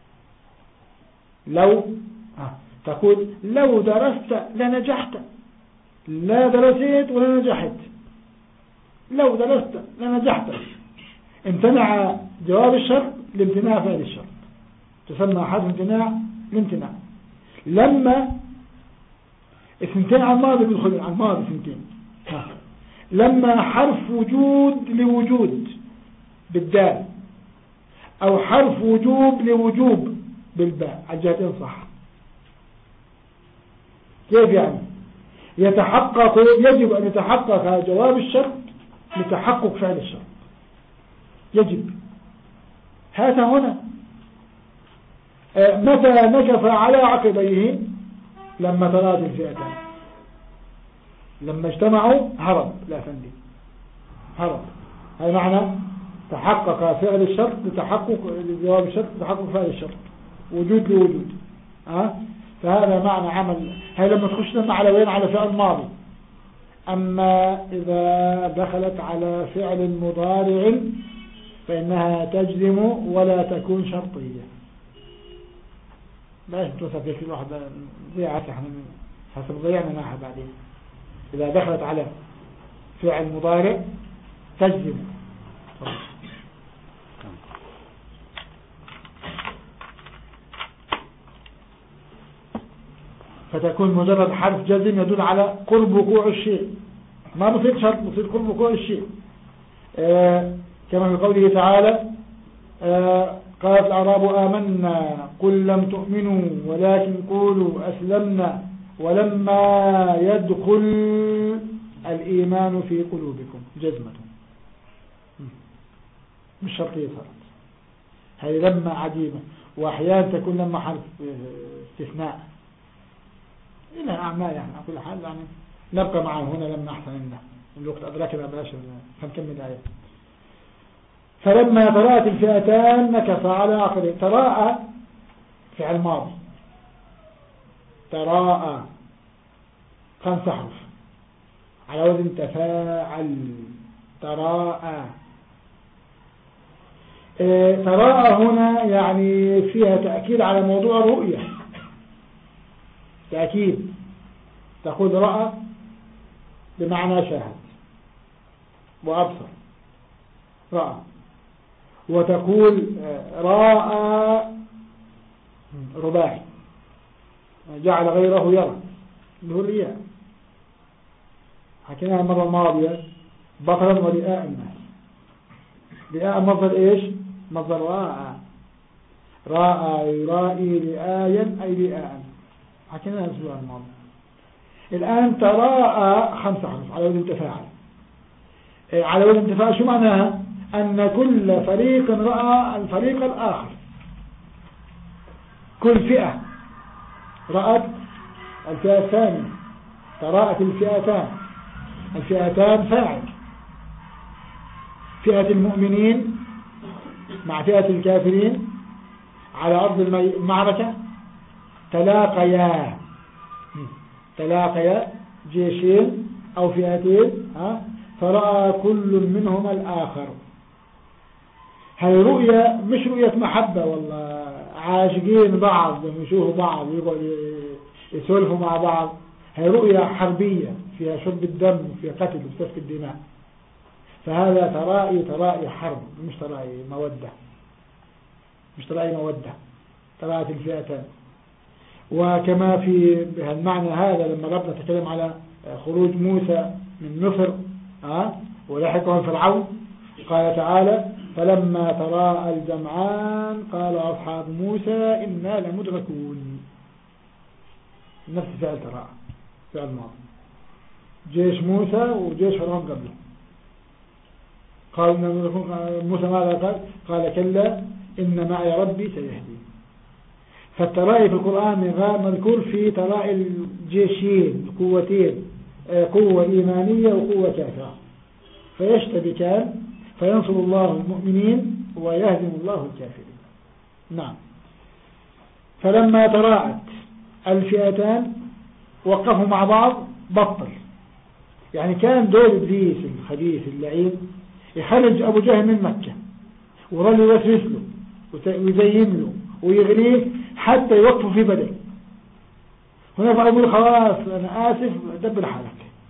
لو آه. تقول لو درست لنجحت، لا درست ولا نجحت. لو درست لنجحت. امتنع جواب الشرط لامتناع فعل الشرط، تسمى حرف امتناع الامتناع. لما اثنتين على الماضي بيدخل على الماضي اثنتين. لما حرف وجود لوجود بالدال أو حرف وجوب لوجوب بالباء على الجهتين صح. كيف يعني؟ يتحقق يجب أن يتحقق جواب الشرط لتحقق فعل الشرط، يجب. هذا هنا متى نكف على عقبيه؟ لما تراد الفئتان، لما اجتمعوا هرب لا فندي هرب. هذا معنى تحقق فعل الشرط لتحقق جواب الشرط لتحقق فعل الشرط، وجود لوجود. أه؟ فهذا معنى عمل. هاي لما تخش لنا على وين؟ على فعل ماضي. أما إذا دخلت على فعل مضارع فإنها تجزم ولا تكون شرطية. باش توصف في الواحد ضيعت احنا حسب ضيعنا معها بعدين. إذا دخلت على فعل مضارع تجزم. فتكون مجرد حرف جزم يدل على قرب وقوع الشيء، ما بصير شرط، بصير قرب وقوع الشيء. آه كما في قوله تعالى آه قالت الأعراب آمنا قل لم تؤمنوا ولكن قولوا أسلمنا ولما يدخل الإيمان في قلوبكم. جزمة مش شرطية صارت. هذه لما عديمة، وأحيانا تكون لما حرف استثناء إلى أعمال. يعني على كل حال يعني نبقى معه هنا لما أحسن لنا الوقت أدركنا بلاش فنكمل آية. فلما تراءت الفئتان نكف على عقبه. تراءى فعل ماضي، تراءى خمس حرف على وزن تفاعل. تراءى اه تراءى هنا يعني فيها تأكيد على موضوع الرؤية، تأكيد. تقول رأى بمعنى شاهد وأبصر، رأى. وتقول راءى رباعي، جعل غيره يرى، اللي هو الرياء. حكيناها المرة الماضية بطرا ورئاء الناس. رئاء مصدر ايش؟ مصدر راءى. راءى يرائي رئايا أي رئاء. حكيناها الأسبوع الماضي. الآن تراءى خمس حرف على وزن تفاعل. على وزن تفاعل شو معناها؟ أن كل فريق رأى الفريق الآخر. كل فئة رأت الفئة الثانية. تراءت الفئتان. الفئتان فاعل، فئة المؤمنين مع فئة الكافرين على أرض المعركة تلاقيا. تلاقيا جيشين أو فئتين، ها؟ فرأى كل منهما الآخر. هاي رؤية مش رؤية محبة والله عاشقين بعض يشوفوا بعض يسولفوا مع بعض. هاي رؤية حربية فيها شرب الدم وفيها قتل وسفك الدماء. فهذا ترائي ترائي حرب مش ترائي مودة، مش ترائي مودة. ترائي الفئتان. وكما في المعنى هذا لما ربنا تكلم على خروج موسى من مصر أه؟ ولحقهم فرعون قال تعالى فلما تراءى الجمعان قال أصحاب موسى إنا لمدركون. نفس فعل تراءى، فعل ماضي. جيش موسى وجيش فرعون قبله. قال موسى ماذا قال؟ قال كلا إن معي ربي سيهدي. فالترائي في القرآن مذكور في ترائي الجيشين القوتين، قوة إيمانية وقوة كافرة، فيشتبكان فينصر الله المؤمنين ويهزم الله الكافرين. نعم. فلما تراءت الفئتان وقفوا مع بعض بطل. يعني كان دول إبليس الخبيث اللعين يخرج أبو جهل من مكة ورل يوسوس له ويزين له ويغريه حتى يوقفوا في بدر. هنا فأقول خلاص أنا آسف دبر حالك.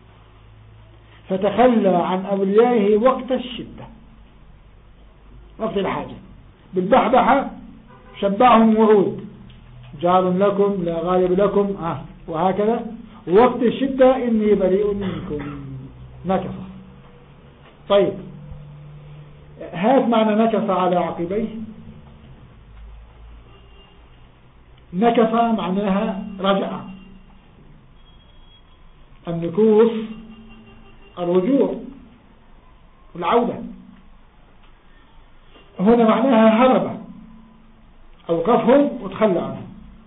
فتخلى عن أوليائه وقت الشدة، وقت الحاجة. بالبحبحة شبعهم وعود جار لكم لا غالب لكم آه وهكذا. ووقت الشدة إني بريء منكم نكص. طيب هات معنى نكص على عقبيه. نكص معناها رجع، النكوص الرجوع والعودة. هنا معناها هرب، أوقفهم وتخلى عنهم.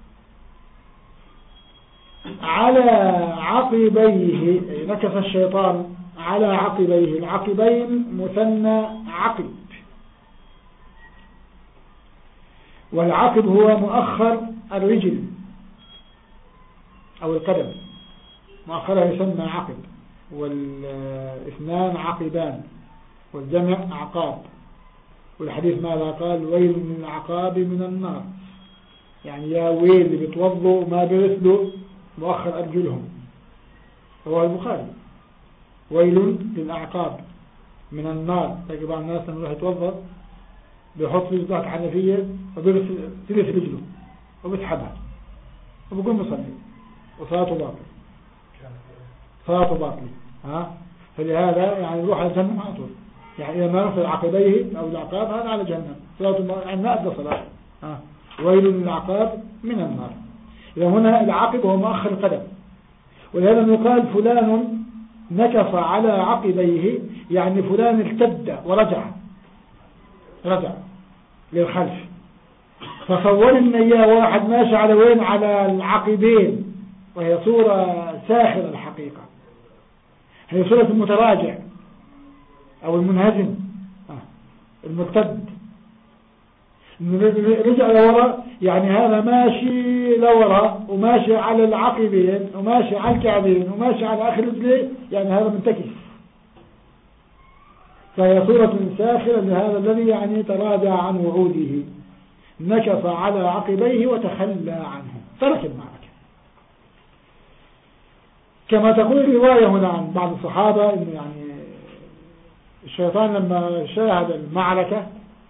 على عقبيه نكص الشيطان على عقبيه. العقبين مثنى عقب، والعقب هو مؤخر الرجل أو القدم، مؤخرها يسمى عقب، والاثنان عقبان، والجمع عقاب. والحديث ماذا قال؟ ويل من العقاب من النار، يعني يا ويل اللي بتوضوا ما بيرسلوا مؤخر أرجلهم. هو البخاري ويل للأعقاب من النار. تجد بعض الناس لما يروح يتوضا بيحط رجله تحت حنفية وبيرسل تلف رجله وبيسحبها وبيقوم مصلي وصلاته باطل، صلاته باطل. ها فلهذا يعني يروح على الجنة على طول. يعني إذا ما نفذ عقبيه أو العقاب هذا على جهنم، صلاته يعني ما أدى صلاة. ها ويل للعقاب من النار. إذا هنا العقب هو مؤخر القدم، ولهذا يقال فلان نكص على عقبيه، يعني فلان ارتد ورجع، رجع للخلف. فصور ان اياه واحد ماشي على وين؟ على العقبين، وهي صورة ساخرة الحقيقة، هي صورة المتراجع او المنهزم المرتد. رجع لورا، يعني هذا ماشي لورا وماشي على العقبين وماشي على الكعبين وماشي على اخر رجليه، يعني هذا منتكس. فهي صورة ساخرة لهذا الذي يعني تراجع عن وعوده، نكص على عقبيه وتخلى عنه، ترك المعركة. كما تقول الرواية هنا عن بعض الصحابة إنه يعني الشيطان لما شاهد المعركة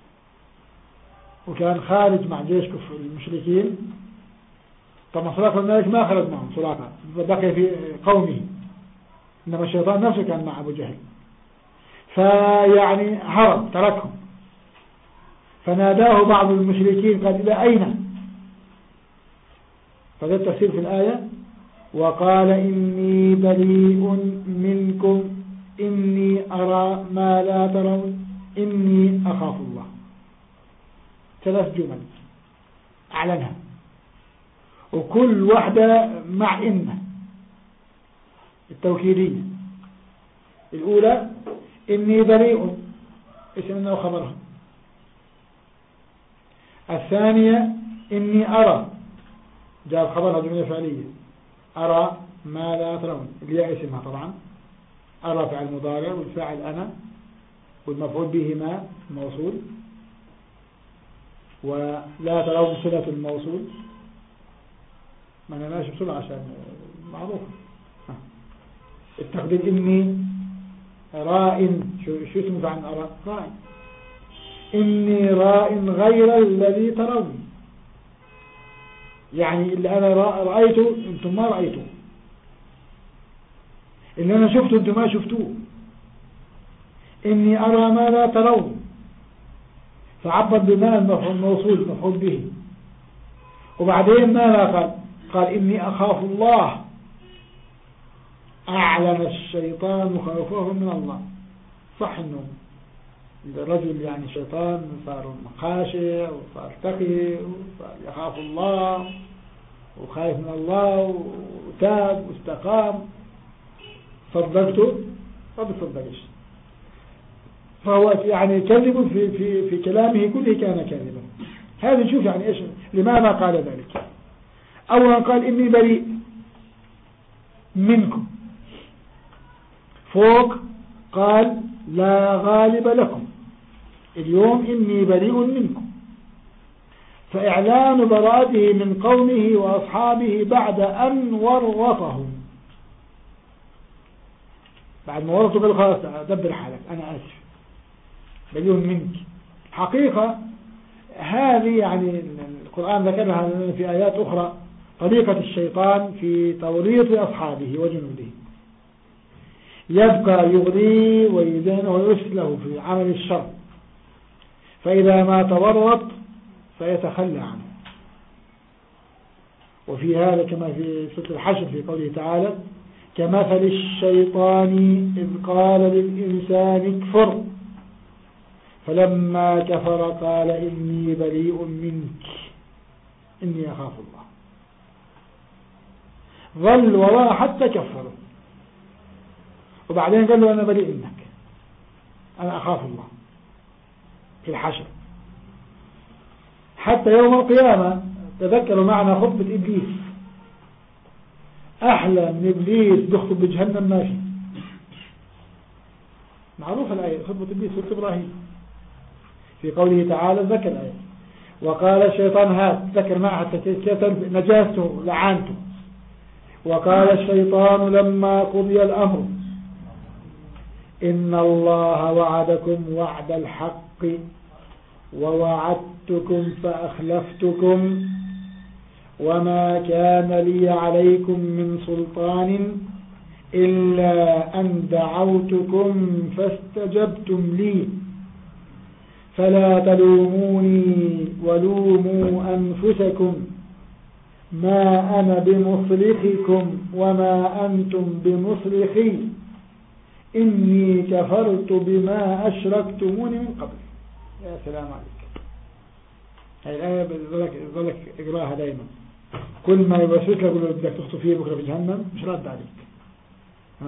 وكان خارج مع جيش كفر المشركين، طبعا سراقة الملك ما خرج معهم، سراقة بقي في قومه، إنما الشيطان نفسه كان مع أبو جهل، فيعني هرب تركهم. فناداه بعض المشركين قال إلى أين؟ فذا التفسير في الآية وقال إني بريء منكم إني أرى ما لا ترون إني أخاف الله. ثلاث جمل أعلنها، وكل واحدة مع إن التوكيدية. الأولى إني بريء، إيش أنه خبرها. الثانية إني أرى، جاء خبرها جملة فعلية، أرى ما لا ترون، اللي اسمها طبعا أرى فعل مضارع والفاعل أنا والمفعول به ما موصول، ولا ترون صلة الموصول، ما أنا ماشي بسرعة عشان معروف. التقدير إني راء، شو اسمه عن أرى؟ راء. إني راء غير الذي ترون، يعني اللي أنا رأيته أنتم ما رأيته، اللي أنا شفته أنتم ما شفتوه. إني أرى ما لا ترون، فعبر بما الموصول مفعول به. وبعدين ماذا قال؟ قال إني أخاف الله، أعلن الشيطان خوفه من الله. صح إنه الرجل يعني شيطان صار خاشع وصار تقي وصار يخاف الله وخايف من الله وتاب واستقام، صدقته ما بتصدقش، فهو يعني كذب في, في, في كلامه كله كان كاذبا. هذا نشوف يعني إيش لماذا قال ذلك. أولا قال إني بريء منكم، فوق قال لا غالب لكم، اليوم إني بريء منكم. فإعلان براءته من قومه وأصحابه بعد أن ورطهم، بعد ما ورطوا قال خلاص دبر حالك أنا آسف بريء منك. حقيقة هذه يعني القرآن ذكرها في آيات أخرى طريقة الشيطان في توريط أصحابه وجنوده، يبقى يغري ويزين ويسله في عمل الشر، فإذا ما تورط فيتخلى عنه. وفي هذا كما في سورة الحشر في قوله تعالى: كمثل الشيطان إذ قال للإنسان اكفر فلما كفر قال إني بريء منك إني أخاف الله. ظل وراء حتى كفره، وبعدين قال له أنا بريء منك، أنا أخاف الله في الحشر. حتى يوم القيامة تذكروا معنا خطبة إبليس، أحلى من إبليس بيخطب بجهنم ما في، معروف الآية خطبة إبليس سورة إبراهيم في قوله تعالى ذكر الآية: وقال الشيطان هات، ذكر معها نجاسته لعانته. وقال الشيطان لما قضي الأمر إن الله وعدكم وعد الحق ووعدتكم فأخلفتكم وما كان لي عليكم من سلطان إلا أن دعوتكم فاستجبتم لي فلا تلوموني ولوموا أنفسكم ما أنا بمصرخكم وما أنتم بمصرخي إني كفرت بما أشركتموني من قبل. يا سلام عليك، هاي الآية بذلك إقراها دايما، كل ما يبسوك يقول بدك تخطو فيه بكرة في جهنم مش رد عليك، ها.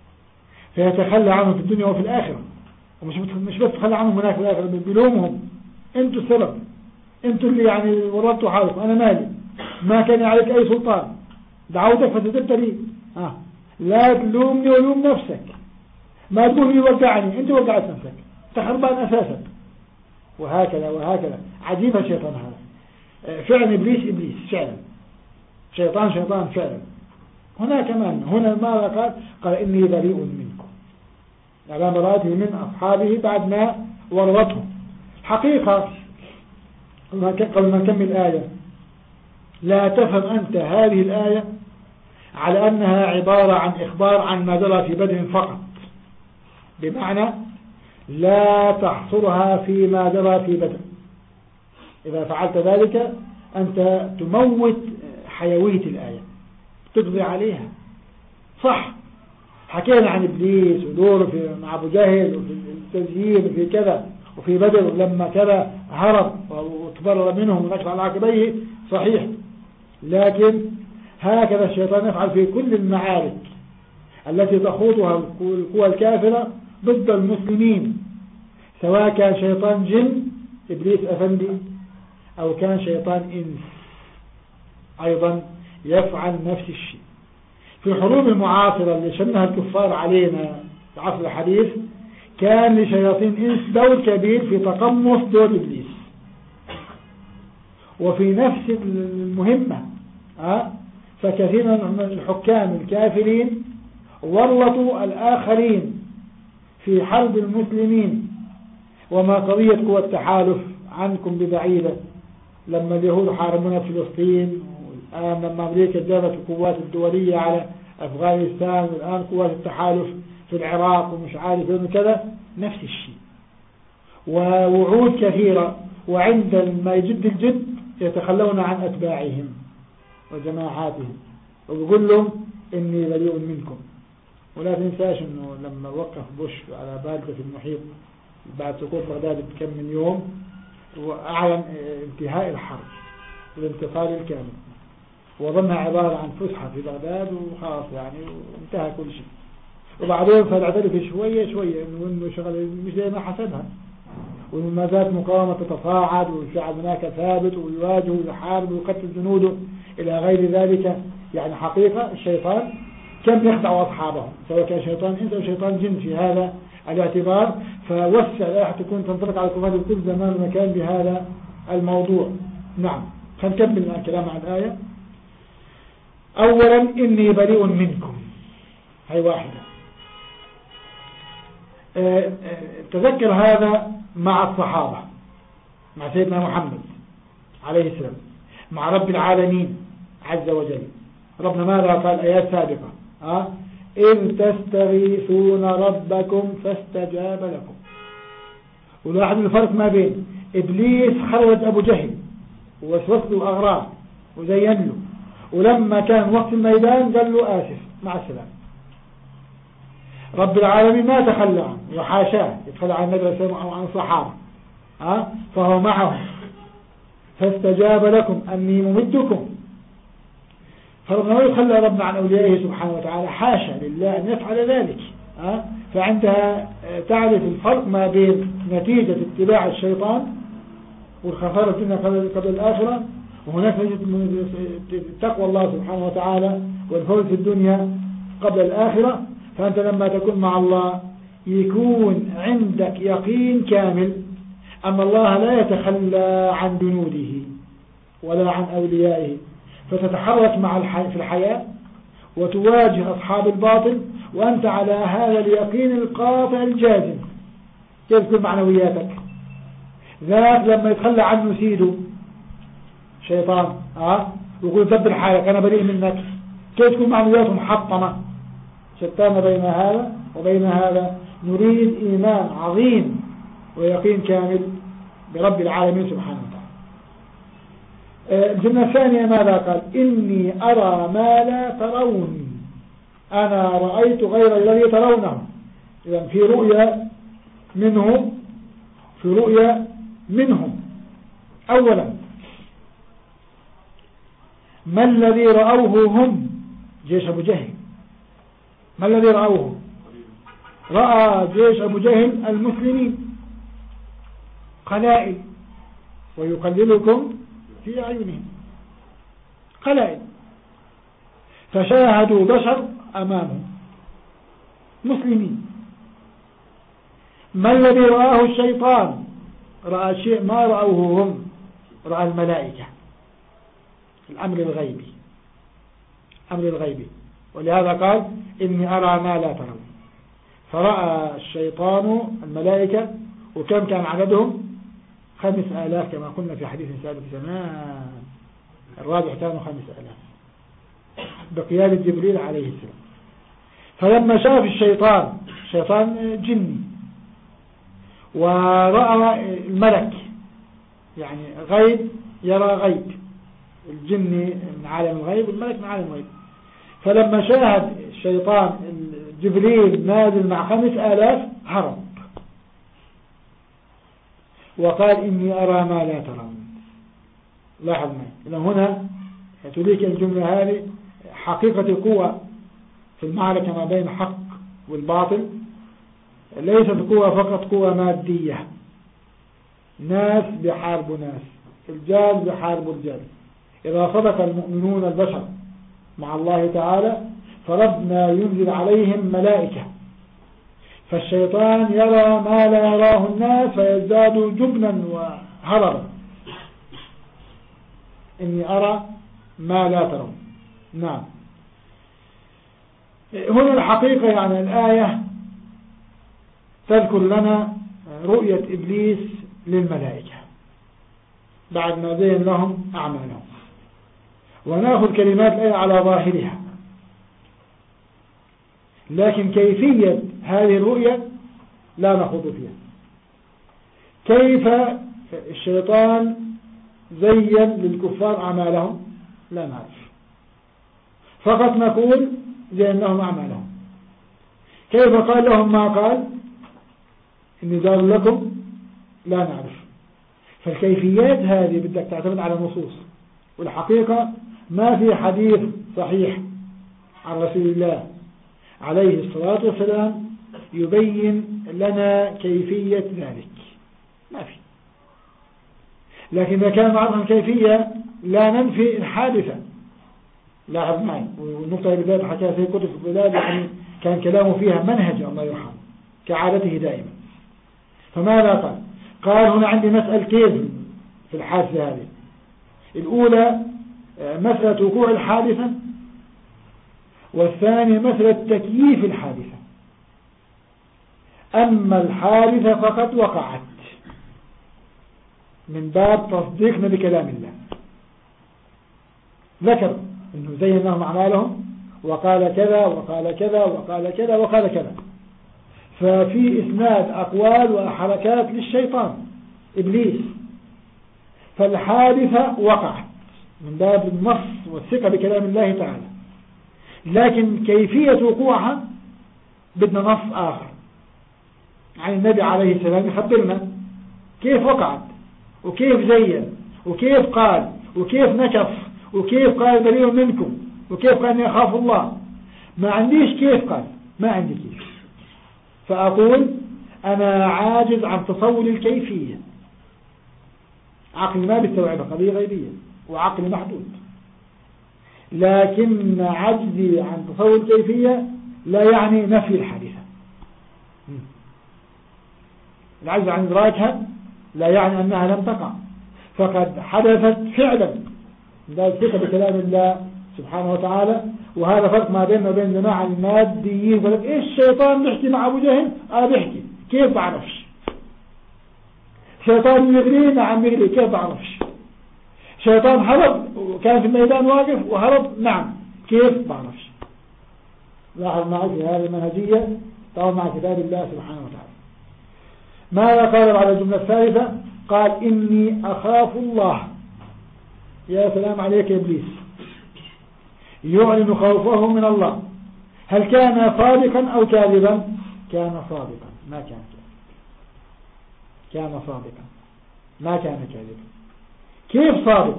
فيتخلى عنهم في الدنيا وفي الآخرة، ومش مش بس تخلى عنهم هناك في الآخرة، بيلومهم انتوا السبب، انتوا اللي يعني ورطوا حالكم، أنا مالي، ما كان عليك أي سلطان، دعوتك فستبت لي، ها. لا تلومني ولوم نفسك، ما تقولي وقعني، انت وقعت نفسك، تخربان أساسك. وهكذا وهكذا. عجيب الشيطان هذا، فعلا إبليس إبليس فعلا، شيطان شيطان فعلا. هنا كمان هنا ماذا قال؟ قال إني بريء منكم، على براءته من أصحابه بعد ما ورطهم. حقيقة قبل ما نكمل الآية، لا تفهم أنت هذه الآية على أنها عبارة عن إخبار عن ما جرى في بدر فقط، بمعنى لا تحصرها فيما جرى في بدر. إذا فعلت ذلك أنت تموت حيوية الآية، تقضي عليها. صح، حكينا عن إبليس ودوره في مع أبو جهل وفي التزيين وفي كذا وفي بدر لما كذا هرب وتبرر منهم ونكر على عقبيه، صحيح. لكن هكذا الشيطان يفعل في كل المعارك التي تخوضها القوى الكافرة ضد المسلمين، سواء كان شيطان جن إبليس أفندي أو كان شيطان إنس أيضا يفعل نفس الشيء. في الحروب المعاصرة اللي شنها الكفار علينا في العصر الحديث كان لشياطين إنس دور كبير في تقمص دور إبليس، وفي نفس المهمة أه؟ فكثير من الحكام الكافرين ورطوا الآخرين في حرب المسلمين. وما قضية قوى التحالف عنكم ببعيدة، لما اليهود حاربونا في فلسطين، والآن لما أمريكا جابت القوات الدولية على أفغانستان، والآن قوات التحالف في العراق ومش عارف ايه كذا، نفس الشيء. ووعود كثيرة، وعند ما يجد الجد يتخلون عن أتباعهم وجماعاتهم ويقول لهم إني بريء منكم. ولا تنساش إنه لما وقف بوش على باردة في المحيط بعد سقوط بغداد بكم من يوم، وأعلن انتهاء الحرب والانتصار الكامل، وظنها عبارة عن فسحة في بغداد وخلاص يعني وانتهى كل شيء. وبعدين فاعترف شوية شوية إنه شغل مش زي ما حسبها، وإنه ما زالت مقاومة تتصاعد والشعب هناك ثابت ويواجه ويحارب ويقتل جنوده إلى غير ذلك. يعني حقيقة الشيطان كم يخدع أصحابه، سواء كان شيطان إنس أو شيطان جن في هذا الاعتبار. فوسع لا تكون تنطلق على الكفار في كل زمان ومكان بهذا الموضوع. نعم، خلينا الكلام عن الآية. أولا إني بريء منكم، هي واحدة. اه اه تذكر هذا مع الصحابة، مع سيدنا محمد عليه السلام، مع رب العالمين عز وجل. ربنا ماذا قال آيات سابقة؟ أه؟ إذ تستغيثون ربكم فاستجاب لكم. ولاحظ الفرق ما بين إبليس خرج أبو جهل ووسوس له أغراض وزين له، ولما كان وقت الميدان قال له آسف مع السلامة. رب العالمين ما تخلى عنه وحاشاه يتخلى عن المدرسة أو عن الصحابة، أه؟ فهو معه فاستجاب لكم أني ممدكم. فربنا ما يتخلى ربنا عن أوليائه سبحانه وتعالى، حاشا لله أن يفعل ذلك. أه؟ فعندها تعرف الفرق ما بين نتيجة اتباع الشيطان والخسارة الدنيا قبل الآخرة، وهناك نتيجة تقوى الله سبحانه وتعالى والفوز في الدنيا قبل الآخرة. فأنت لما تكون مع الله يكون عندك يقين كامل أن الله لا يتخلى عن جنوده ولا عن أوليائه، فتتحرك مع الحي... في الحياة وتواجه أصحاب الباطل وأنت على هذا اليقين القاطع الجازم. كيف تكون معنوياتك؟ ذاك لما يتخلى عنه سيده شيطان أه؟ ويقول دبر حالك أنا بريء منك، كيف تكون معنوياته محطمة؟ شتان بين هذا وبين هذا. نريد إيمان عظيم ويقين كامل برب العالمين سبحانه وتعالى. الجملة الثانية ماذا قال؟ إني أرى ما لا ترون، أنا رأيت غير الذي ترونه. إذن في رؤية منه، في رؤية منهم. أولا ما الذي رأوه هم؟ جيش أبو جهل. ما الذي رأوه؟ رأى جيش أبو جهل المسلمين قلائل ويقللكم في أعينهم قلائل، فشاهدوا بشر أمامهم مسلمين. ما الذي رآه الشيطان؟ رأى شيء ما رأوه هم، رأى الملائكة، الأمر الغيبي، أمر الغيبي. ولهذا قال إني أرى ما لا ترون. فرأى الشيطان الملائكة، وكم كان عددهم؟ خمس آلاف كما قلنا في حديث سابق زمان، الراجح كانوا خمس آلاف بقيادة جبريل عليه السلام. فلما شاف الشيطان، الشيطان جني، ورأى الملك يعني غيب يرى غيب، الجني من عالم الغيب والملك من عالم الغيب. فلما شاهد الشيطان جبريل نازل مع خمس آلاف هرب وقال إني أرى ما لا ترون. لاحظ معي هنا تليك الجملة هذه حقيقة القوة في المعركة ما بين الحق والباطل. ليست قوة فقط قوة مادية، ناس بحارب ناس، الجال بحارب الجال. إذا صدق المؤمنون البشر مع الله تعالى فربنا ينزل عليهم ملائكة، فالشيطان يرى ما لا يراه الناس فيزداد جبنا وهربا. إني أرى ما لا ترون. نعم، هنا الحقيقة يعني الآية تذكر لنا رؤية إبليس للملائكة بعد ما زين لهم أعمالهم، ونأخذ كلمات الآية على ظاهرها، لكن كيفية هذه الرؤية لا نخوض فيها. كيف الشيطان زين للكفار أعمالهم لا نعرف، فقط نقول زين لهم أعمالهم. كيف قال لهم ما قال إني دار لكم لا نعرف. فالكيفيات هذه بدك تعتمد على نصوص، والحقيقة ما في حديث صحيح عن رسول الله عليه الصلاة والسلام يبين لنا كيفية ذلك، ما في. لكن إذا كان معهم كيفية لا ننفي الحادثة. لاحظ معي، والنقطة اللي بدأت حكاها في كتب البلاد يعني كان كلامه فيها منهج الله يرحمه كعادته دائما. فماذا قال؟ قال هنا عندي مسألتين في الحادثة هذه. الأولى مسألة وقوع الحادثة، والثانية مسألة تكييف الحادثة. أما الحادثة فقد وقعت من باب تصديقنا بكلام الله. ذكر إنه زين لهم أعمالهم وقال كذا وقال كذا وقال كذا وقال كذا. ففي إسناد أقوال وحركات للشيطان إبليس، فالحادثة وقعت من باب النص والثقة بكلام الله تعالى، لكن كيفية وقوعها بدنا نص آخر عن النبي عليه السلام يخبرنا كيف وقعت وكيف زين وكيف قال وكيف نكف وكيف قال بريء منكم وكيف قال أني أخاف الله. ما عنديش كيف قال، ما عندي كيف، فأقول أنا عاجز عن تصور الكيفية، عقل ما بيستوعب قضية غيبية وعقل محدود، لكن عجزي عن تصور الكيفية لا يعني نفي الحادثة. العجز عن إدراكها لا يعني أنها لم تقع، فقد حدثت فعلا. ذلك ثقة بكلام الله سبحانه وتعالى. وهذا فرق ما بيننا وبين جماعة الماديين يقول لك إيش الشيطان بيحكي مع أبو جهل؟ أنا بيحكي كيف بعرفش؟ شيطان يغرينا عم يغري كيف بعرفش؟ شيطان هرب وكان في الميدان واقف وهرب، نعم كيف بعرفش؟ لاحظ معي في هذه المنهجية طبعا مع كتاب الله سبحانه وتعالى. ماذا قال بعد الجملة الثالثة؟ قال إني أخاف الله. يا سلام عليك يا إبليس، يعلن خوفه من الله. هل كان صادقا أو كاذبا؟ كان صادقا، ما كان كاذبا. كان صادقا ما كان كاذبا. كيف صادق؟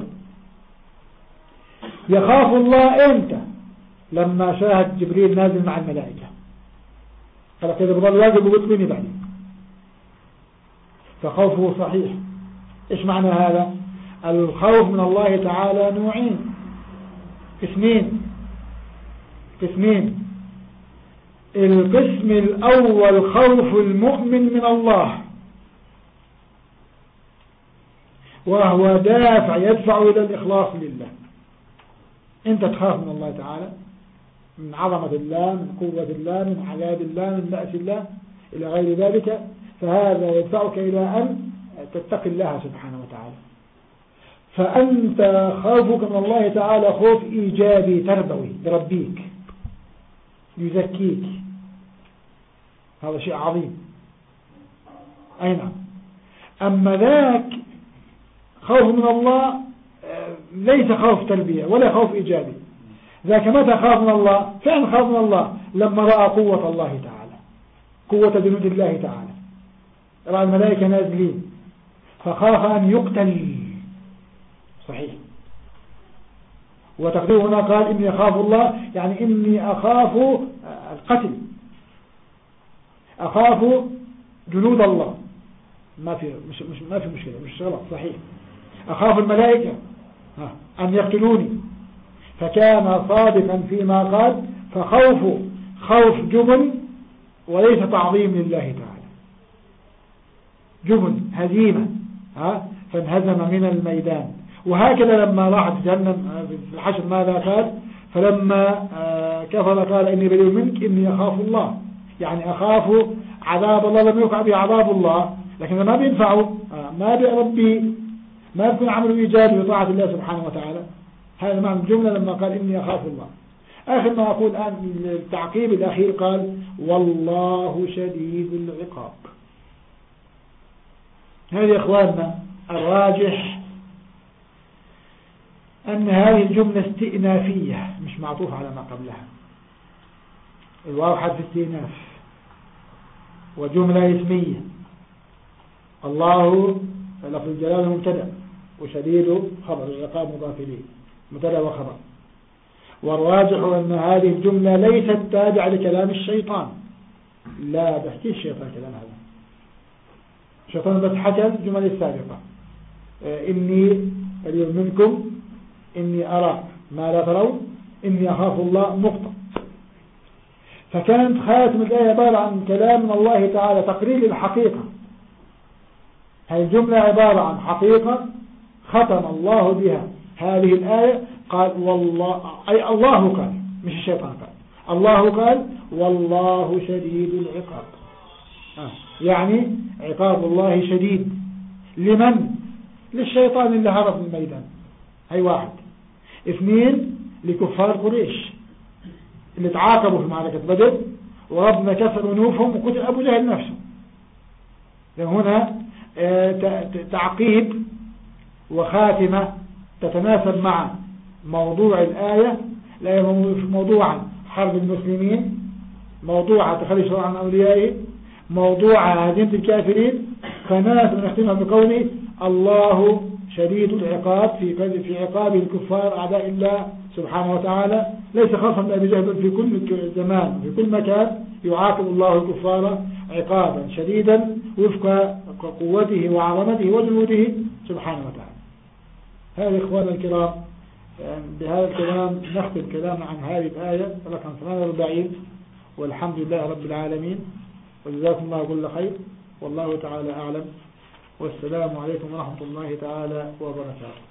يخاف الله إمتى؟ لما شاهد جبريل نازل مع الملائكة، قال كذا بضل واجب وقلت مني بعدين، فخوفه صحيح. إيش معنى هذا؟ الخوف من الله تعالى نوعين، قسمين قسمين القسم الأول خوف المؤمن من الله، وهو دافع يدفع إلى الإخلاص لله. أنت تخاف من الله تعالى، من عظمة الله، من قوة الله، من عذاب الله، من بأس الله إلى غير ذلك، فهذا يدفعك إلى أن تتقي الله سبحانه وتعالى. فأنت خوفك من الله تعالى خوف إيجابي تربوي، يربيك يزكيك، هذا شيء عظيم. أي نعم. أما ذاك خوف من الله ليس خوف تربية ولا خوف إيجابي. ذاك متى خاف من الله؟ فعلا خاف من الله لما رأى قوة الله تعالى، قوة جنود الله تعالى، رأى الملائكة نازلين فخاف أن يقتل. صحيح. وتقديره هنا قال إني أخاف الله، يعني إني أخاف القتل، أخاف جنود الله، ما في مش مش ما في مشكلة، مش غلط، صحيح. أخاف الملائكة أن يقتلوني، فكان صادقا فيما قال، فخوف خوف جبن وليس تعظيم لله تعالى. جبن هزيمة، ها فانهزم من الميدان. وهكذا لما راح جهنم في الحشر ماذا قال؟ فلما كفر قال إني بريء منك إني أخاف الله، يعني أخاف عذاب الله. لم يقع به عذاب الله، لكن ما بينفعه، ما بيربي، ما يكون عمله إيجابي بطاعة الله سبحانه وتعالى. هذا معنى الجملة لما قال إني أخاف الله. آخر ما أقول الآن التعقيب الأخير قال والله شديد العقاب. هذه إخواننا الراجح أن هذه الجملة استئنافية مش معطوف على ما قبلها. الواو حرف استئناف وجملة اسمية. الله لفظ الجلال مبتدأ وشديد خبر، العقاب مضاف إليه، مبتدأ وخبر. والراجح أن هذه الجملة ليست تابعة لكلام الشيطان. لا بحكي الشيطان كلام هذا، الشيطان بس حكى الجمل السابقة، إني بريء منكم، إني أرى ما لا ترون، إني أخاف الله، نقطة. فكانت خاتم الآية عبارة عن كلام من الله تعالى، تقرير للحقيقة. هذه الجملة عبارة عن حقيقة ختم الله بها هذه الآية. قال والله، أي الله قال مش الشيطان قال، الله قال والله شديد العقاب. آه. يعني عقاب الله شديد لمن؟ للشيطان اللي هرب من الميدان. هاي واحد. اثنين، لكفار قريش اللي تعاقبوا في معركة بدر، وربنا كسر أنوفهم وقتل أبو جهل نفسه. هنا تعقيب وخاتمة تتناسب مع موضوع الآية، لا موضوعا حرب المسلمين، موضوع تخلي شرع عن أوليائه، موضوع هزيمة الكافرين، فناسب نختمها بقوله الله شديد العقاب في في عقاب الكفار أعداء الله سبحانه وتعالى، ليس خاصا بأبي جهل، في كل زمان في كل مكان يعاقب الله الكفار عقابا شديدا وفق قوته وعظمته وجنوده سبحانه وتعالى. هذه إخواننا الكرام، بهذا الكلام نختم كلامنا عن هذه الآية رقم ثمانية وأربعين، والحمد لله رب العالمين، وجزاكم الله كل خير، والله تعالى أعلم، والسلام عليكم ورحمة الله تعالى وبركاته.